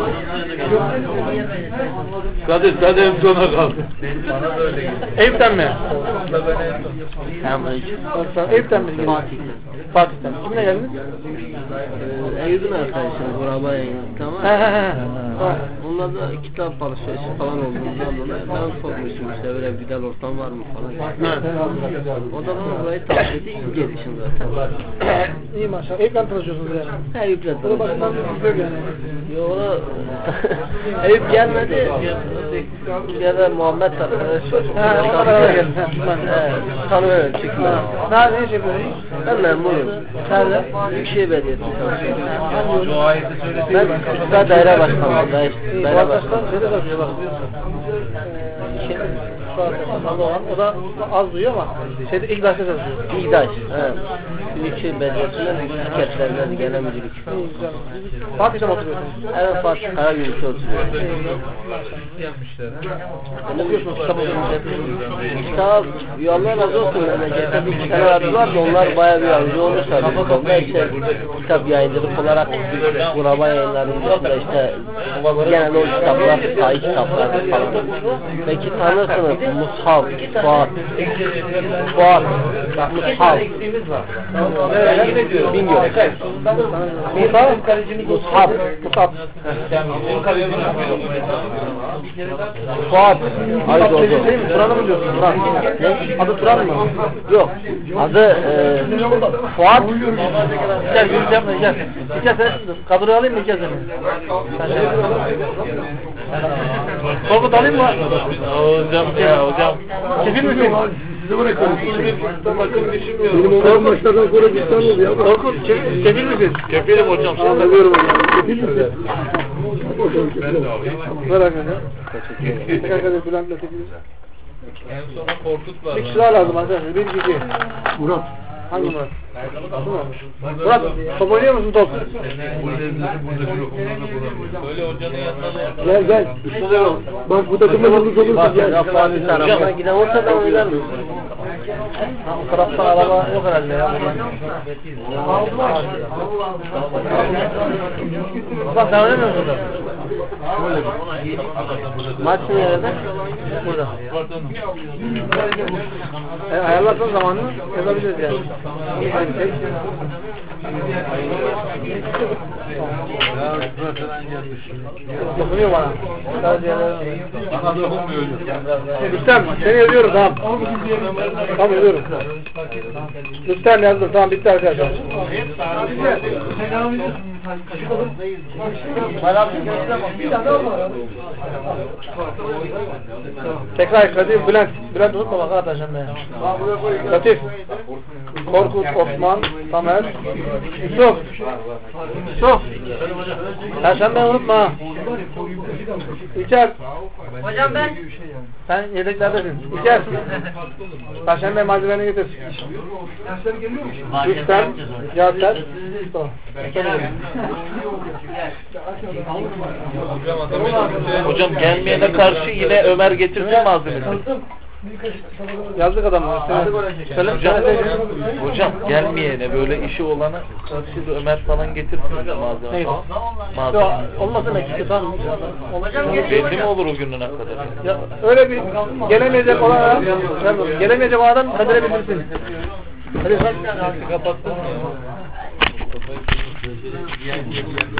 [SPEAKER 3] Kadir sona kaldı.
[SPEAKER 1] Eyüp'ten mi?
[SPEAKER 5] Selamünaleyküm.
[SPEAKER 1] Eyüp'ten mi? Fatih'ten. Kimle geldiniz?
[SPEAKER 5] Eyüp'ün arkadaşım Guraba yayını. Tamam. Onlar da kitap alışverişi falan olduğundan dolayı ben sormuştum işte böyle güzel ortam var mı falan. O da bana burayı tavsiye etti. İlk gelişim zaten.
[SPEAKER 1] İyi maşallah. Eyüp'ten tanışıyorsunuz yani.
[SPEAKER 5] Eyüp'le
[SPEAKER 1] Bunu bakımdan bir şey yani.
[SPEAKER 5] Yo, Eyüp gelmedi. Ya da Muhammed arkadaş var.
[SPEAKER 1] O kadar geldi.
[SPEAKER 5] Tanıyorum çıkma.
[SPEAKER 1] Ne iş yapıyorsun?
[SPEAKER 5] Ben memnunum.
[SPEAKER 1] Nerede?
[SPEAKER 5] Büyükşehir Belediyesi çalışıyorum.
[SPEAKER 3] Şu ayeti söyleseydim.
[SPEAKER 5] Ben Üstad Daire Başkanı.
[SPEAKER 1] Bu
[SPEAKER 5] Daire
[SPEAKER 1] arkadaşlar
[SPEAKER 5] Başkanı.
[SPEAKER 1] şeyde çalışıyor bak biliyorsun. Şu arkadaşlar olan o da az duyuyor ama şeyde ilk derste çalışıyor.
[SPEAKER 5] İgdaş. Büyükşehir Belediyesi'nden şirketlerinden genel müdürlük.
[SPEAKER 1] İyi güzel. Fatih'te mi oturuyorsun?
[SPEAKER 5] Evet Fatih Karagümrük'te oturuyor.
[SPEAKER 3] Yapmışlar.
[SPEAKER 1] Okuyorsunuz, kitap okuyorsunuz.
[SPEAKER 5] Kitap, Allah razı olsun. Memlekette bir iki tane abi var da onlar bayağı bir yardımcı olmuşlar. Bu konuda işte kitap yayıncılık olarak Guraba yayınlarının dışında işte genel o kitaplar, sahih kitaplar falan. Belki tanırsınız.
[SPEAKER 1] Mushaf. Fuat. Fuat. Mushaf. Bingöl. Mushaf. Mushaf. Fuat. Haydi oldu. Turan'ı mı diyorsun? Turan. Adı Turan mı? Yok. Adı Fuat. Gel yürü yapma gel. Gel sen kadroyu alayım mı gel seni? Korkut alayım mı?
[SPEAKER 3] Hocam ya hocam.
[SPEAKER 1] Kefil misin?
[SPEAKER 3] Sizi bırakıyorum. Bakın düşünmüyorum.
[SPEAKER 5] Benim oğlum maçlardan sonra bir tane oldu ya.
[SPEAKER 1] Korkut kefil misin?
[SPEAKER 3] Kefilim hocam.
[SPEAKER 5] Anlıyorum hocam. Kefil misin?
[SPEAKER 3] Ben de alayım.
[SPEAKER 1] Bırak hocam. Arkadaşlar Bülent'le tekiniz.
[SPEAKER 3] En sona Korkut var.
[SPEAKER 1] Bir kişi daha lazım arkadaşlar. Bir kişi.
[SPEAKER 5] Murat.
[SPEAKER 1] Hangi Murat? Murat top oynuyor musun top?
[SPEAKER 3] Böyle hocanın yanına
[SPEAKER 5] Gel gel. Bak bu takımda yıldız olursa gel.
[SPEAKER 1] Ya Fatih tarafına giden ortadan oynar mı? Ha, o tarafta araba yok herhalde ya. Bak sen oynamıyor musun da? Maç nerede? Burada. Ayarlarsan zamanını yazabiliriz yani. Dokunuyor bana.
[SPEAKER 3] bana dokunmuyor hocam.
[SPEAKER 1] Rüstem seni yazıyorum tamam. Tamam yazıyorum. Rüstem yazdım tamam bitti arkadaşlar. Tekrar Kadir Bülent. Bülent unutma bak arkadaşım benim. Latif. Korkut, Osman, Tamer, Yusuf. Yusuf. Perşembe unutma. İlker.
[SPEAKER 2] Hocam ben.
[SPEAKER 1] Sen yedeklerdesin. İlker. Perşembe malzemeni getir. Rüstem, Yaser, Mustafa.
[SPEAKER 3] Hocam gelmeyene karşı yine Ömer getirsin malzemesini.
[SPEAKER 1] Yazdık adamı.
[SPEAKER 3] Hocam gelmeyene böyle işi olana karşı da Ömer falan getirsin malzeme.
[SPEAKER 1] Neydi?
[SPEAKER 3] Malzeme.
[SPEAKER 1] Olmasın eksikti tamam.
[SPEAKER 3] Belli mi olur o gününe kadar?
[SPEAKER 1] Ya, öyle bir gelemeyecek olan adam, gelemeyecek olan adam Kadir'e bildirsin. Hadi.
[SPEAKER 3] Kapattın mı?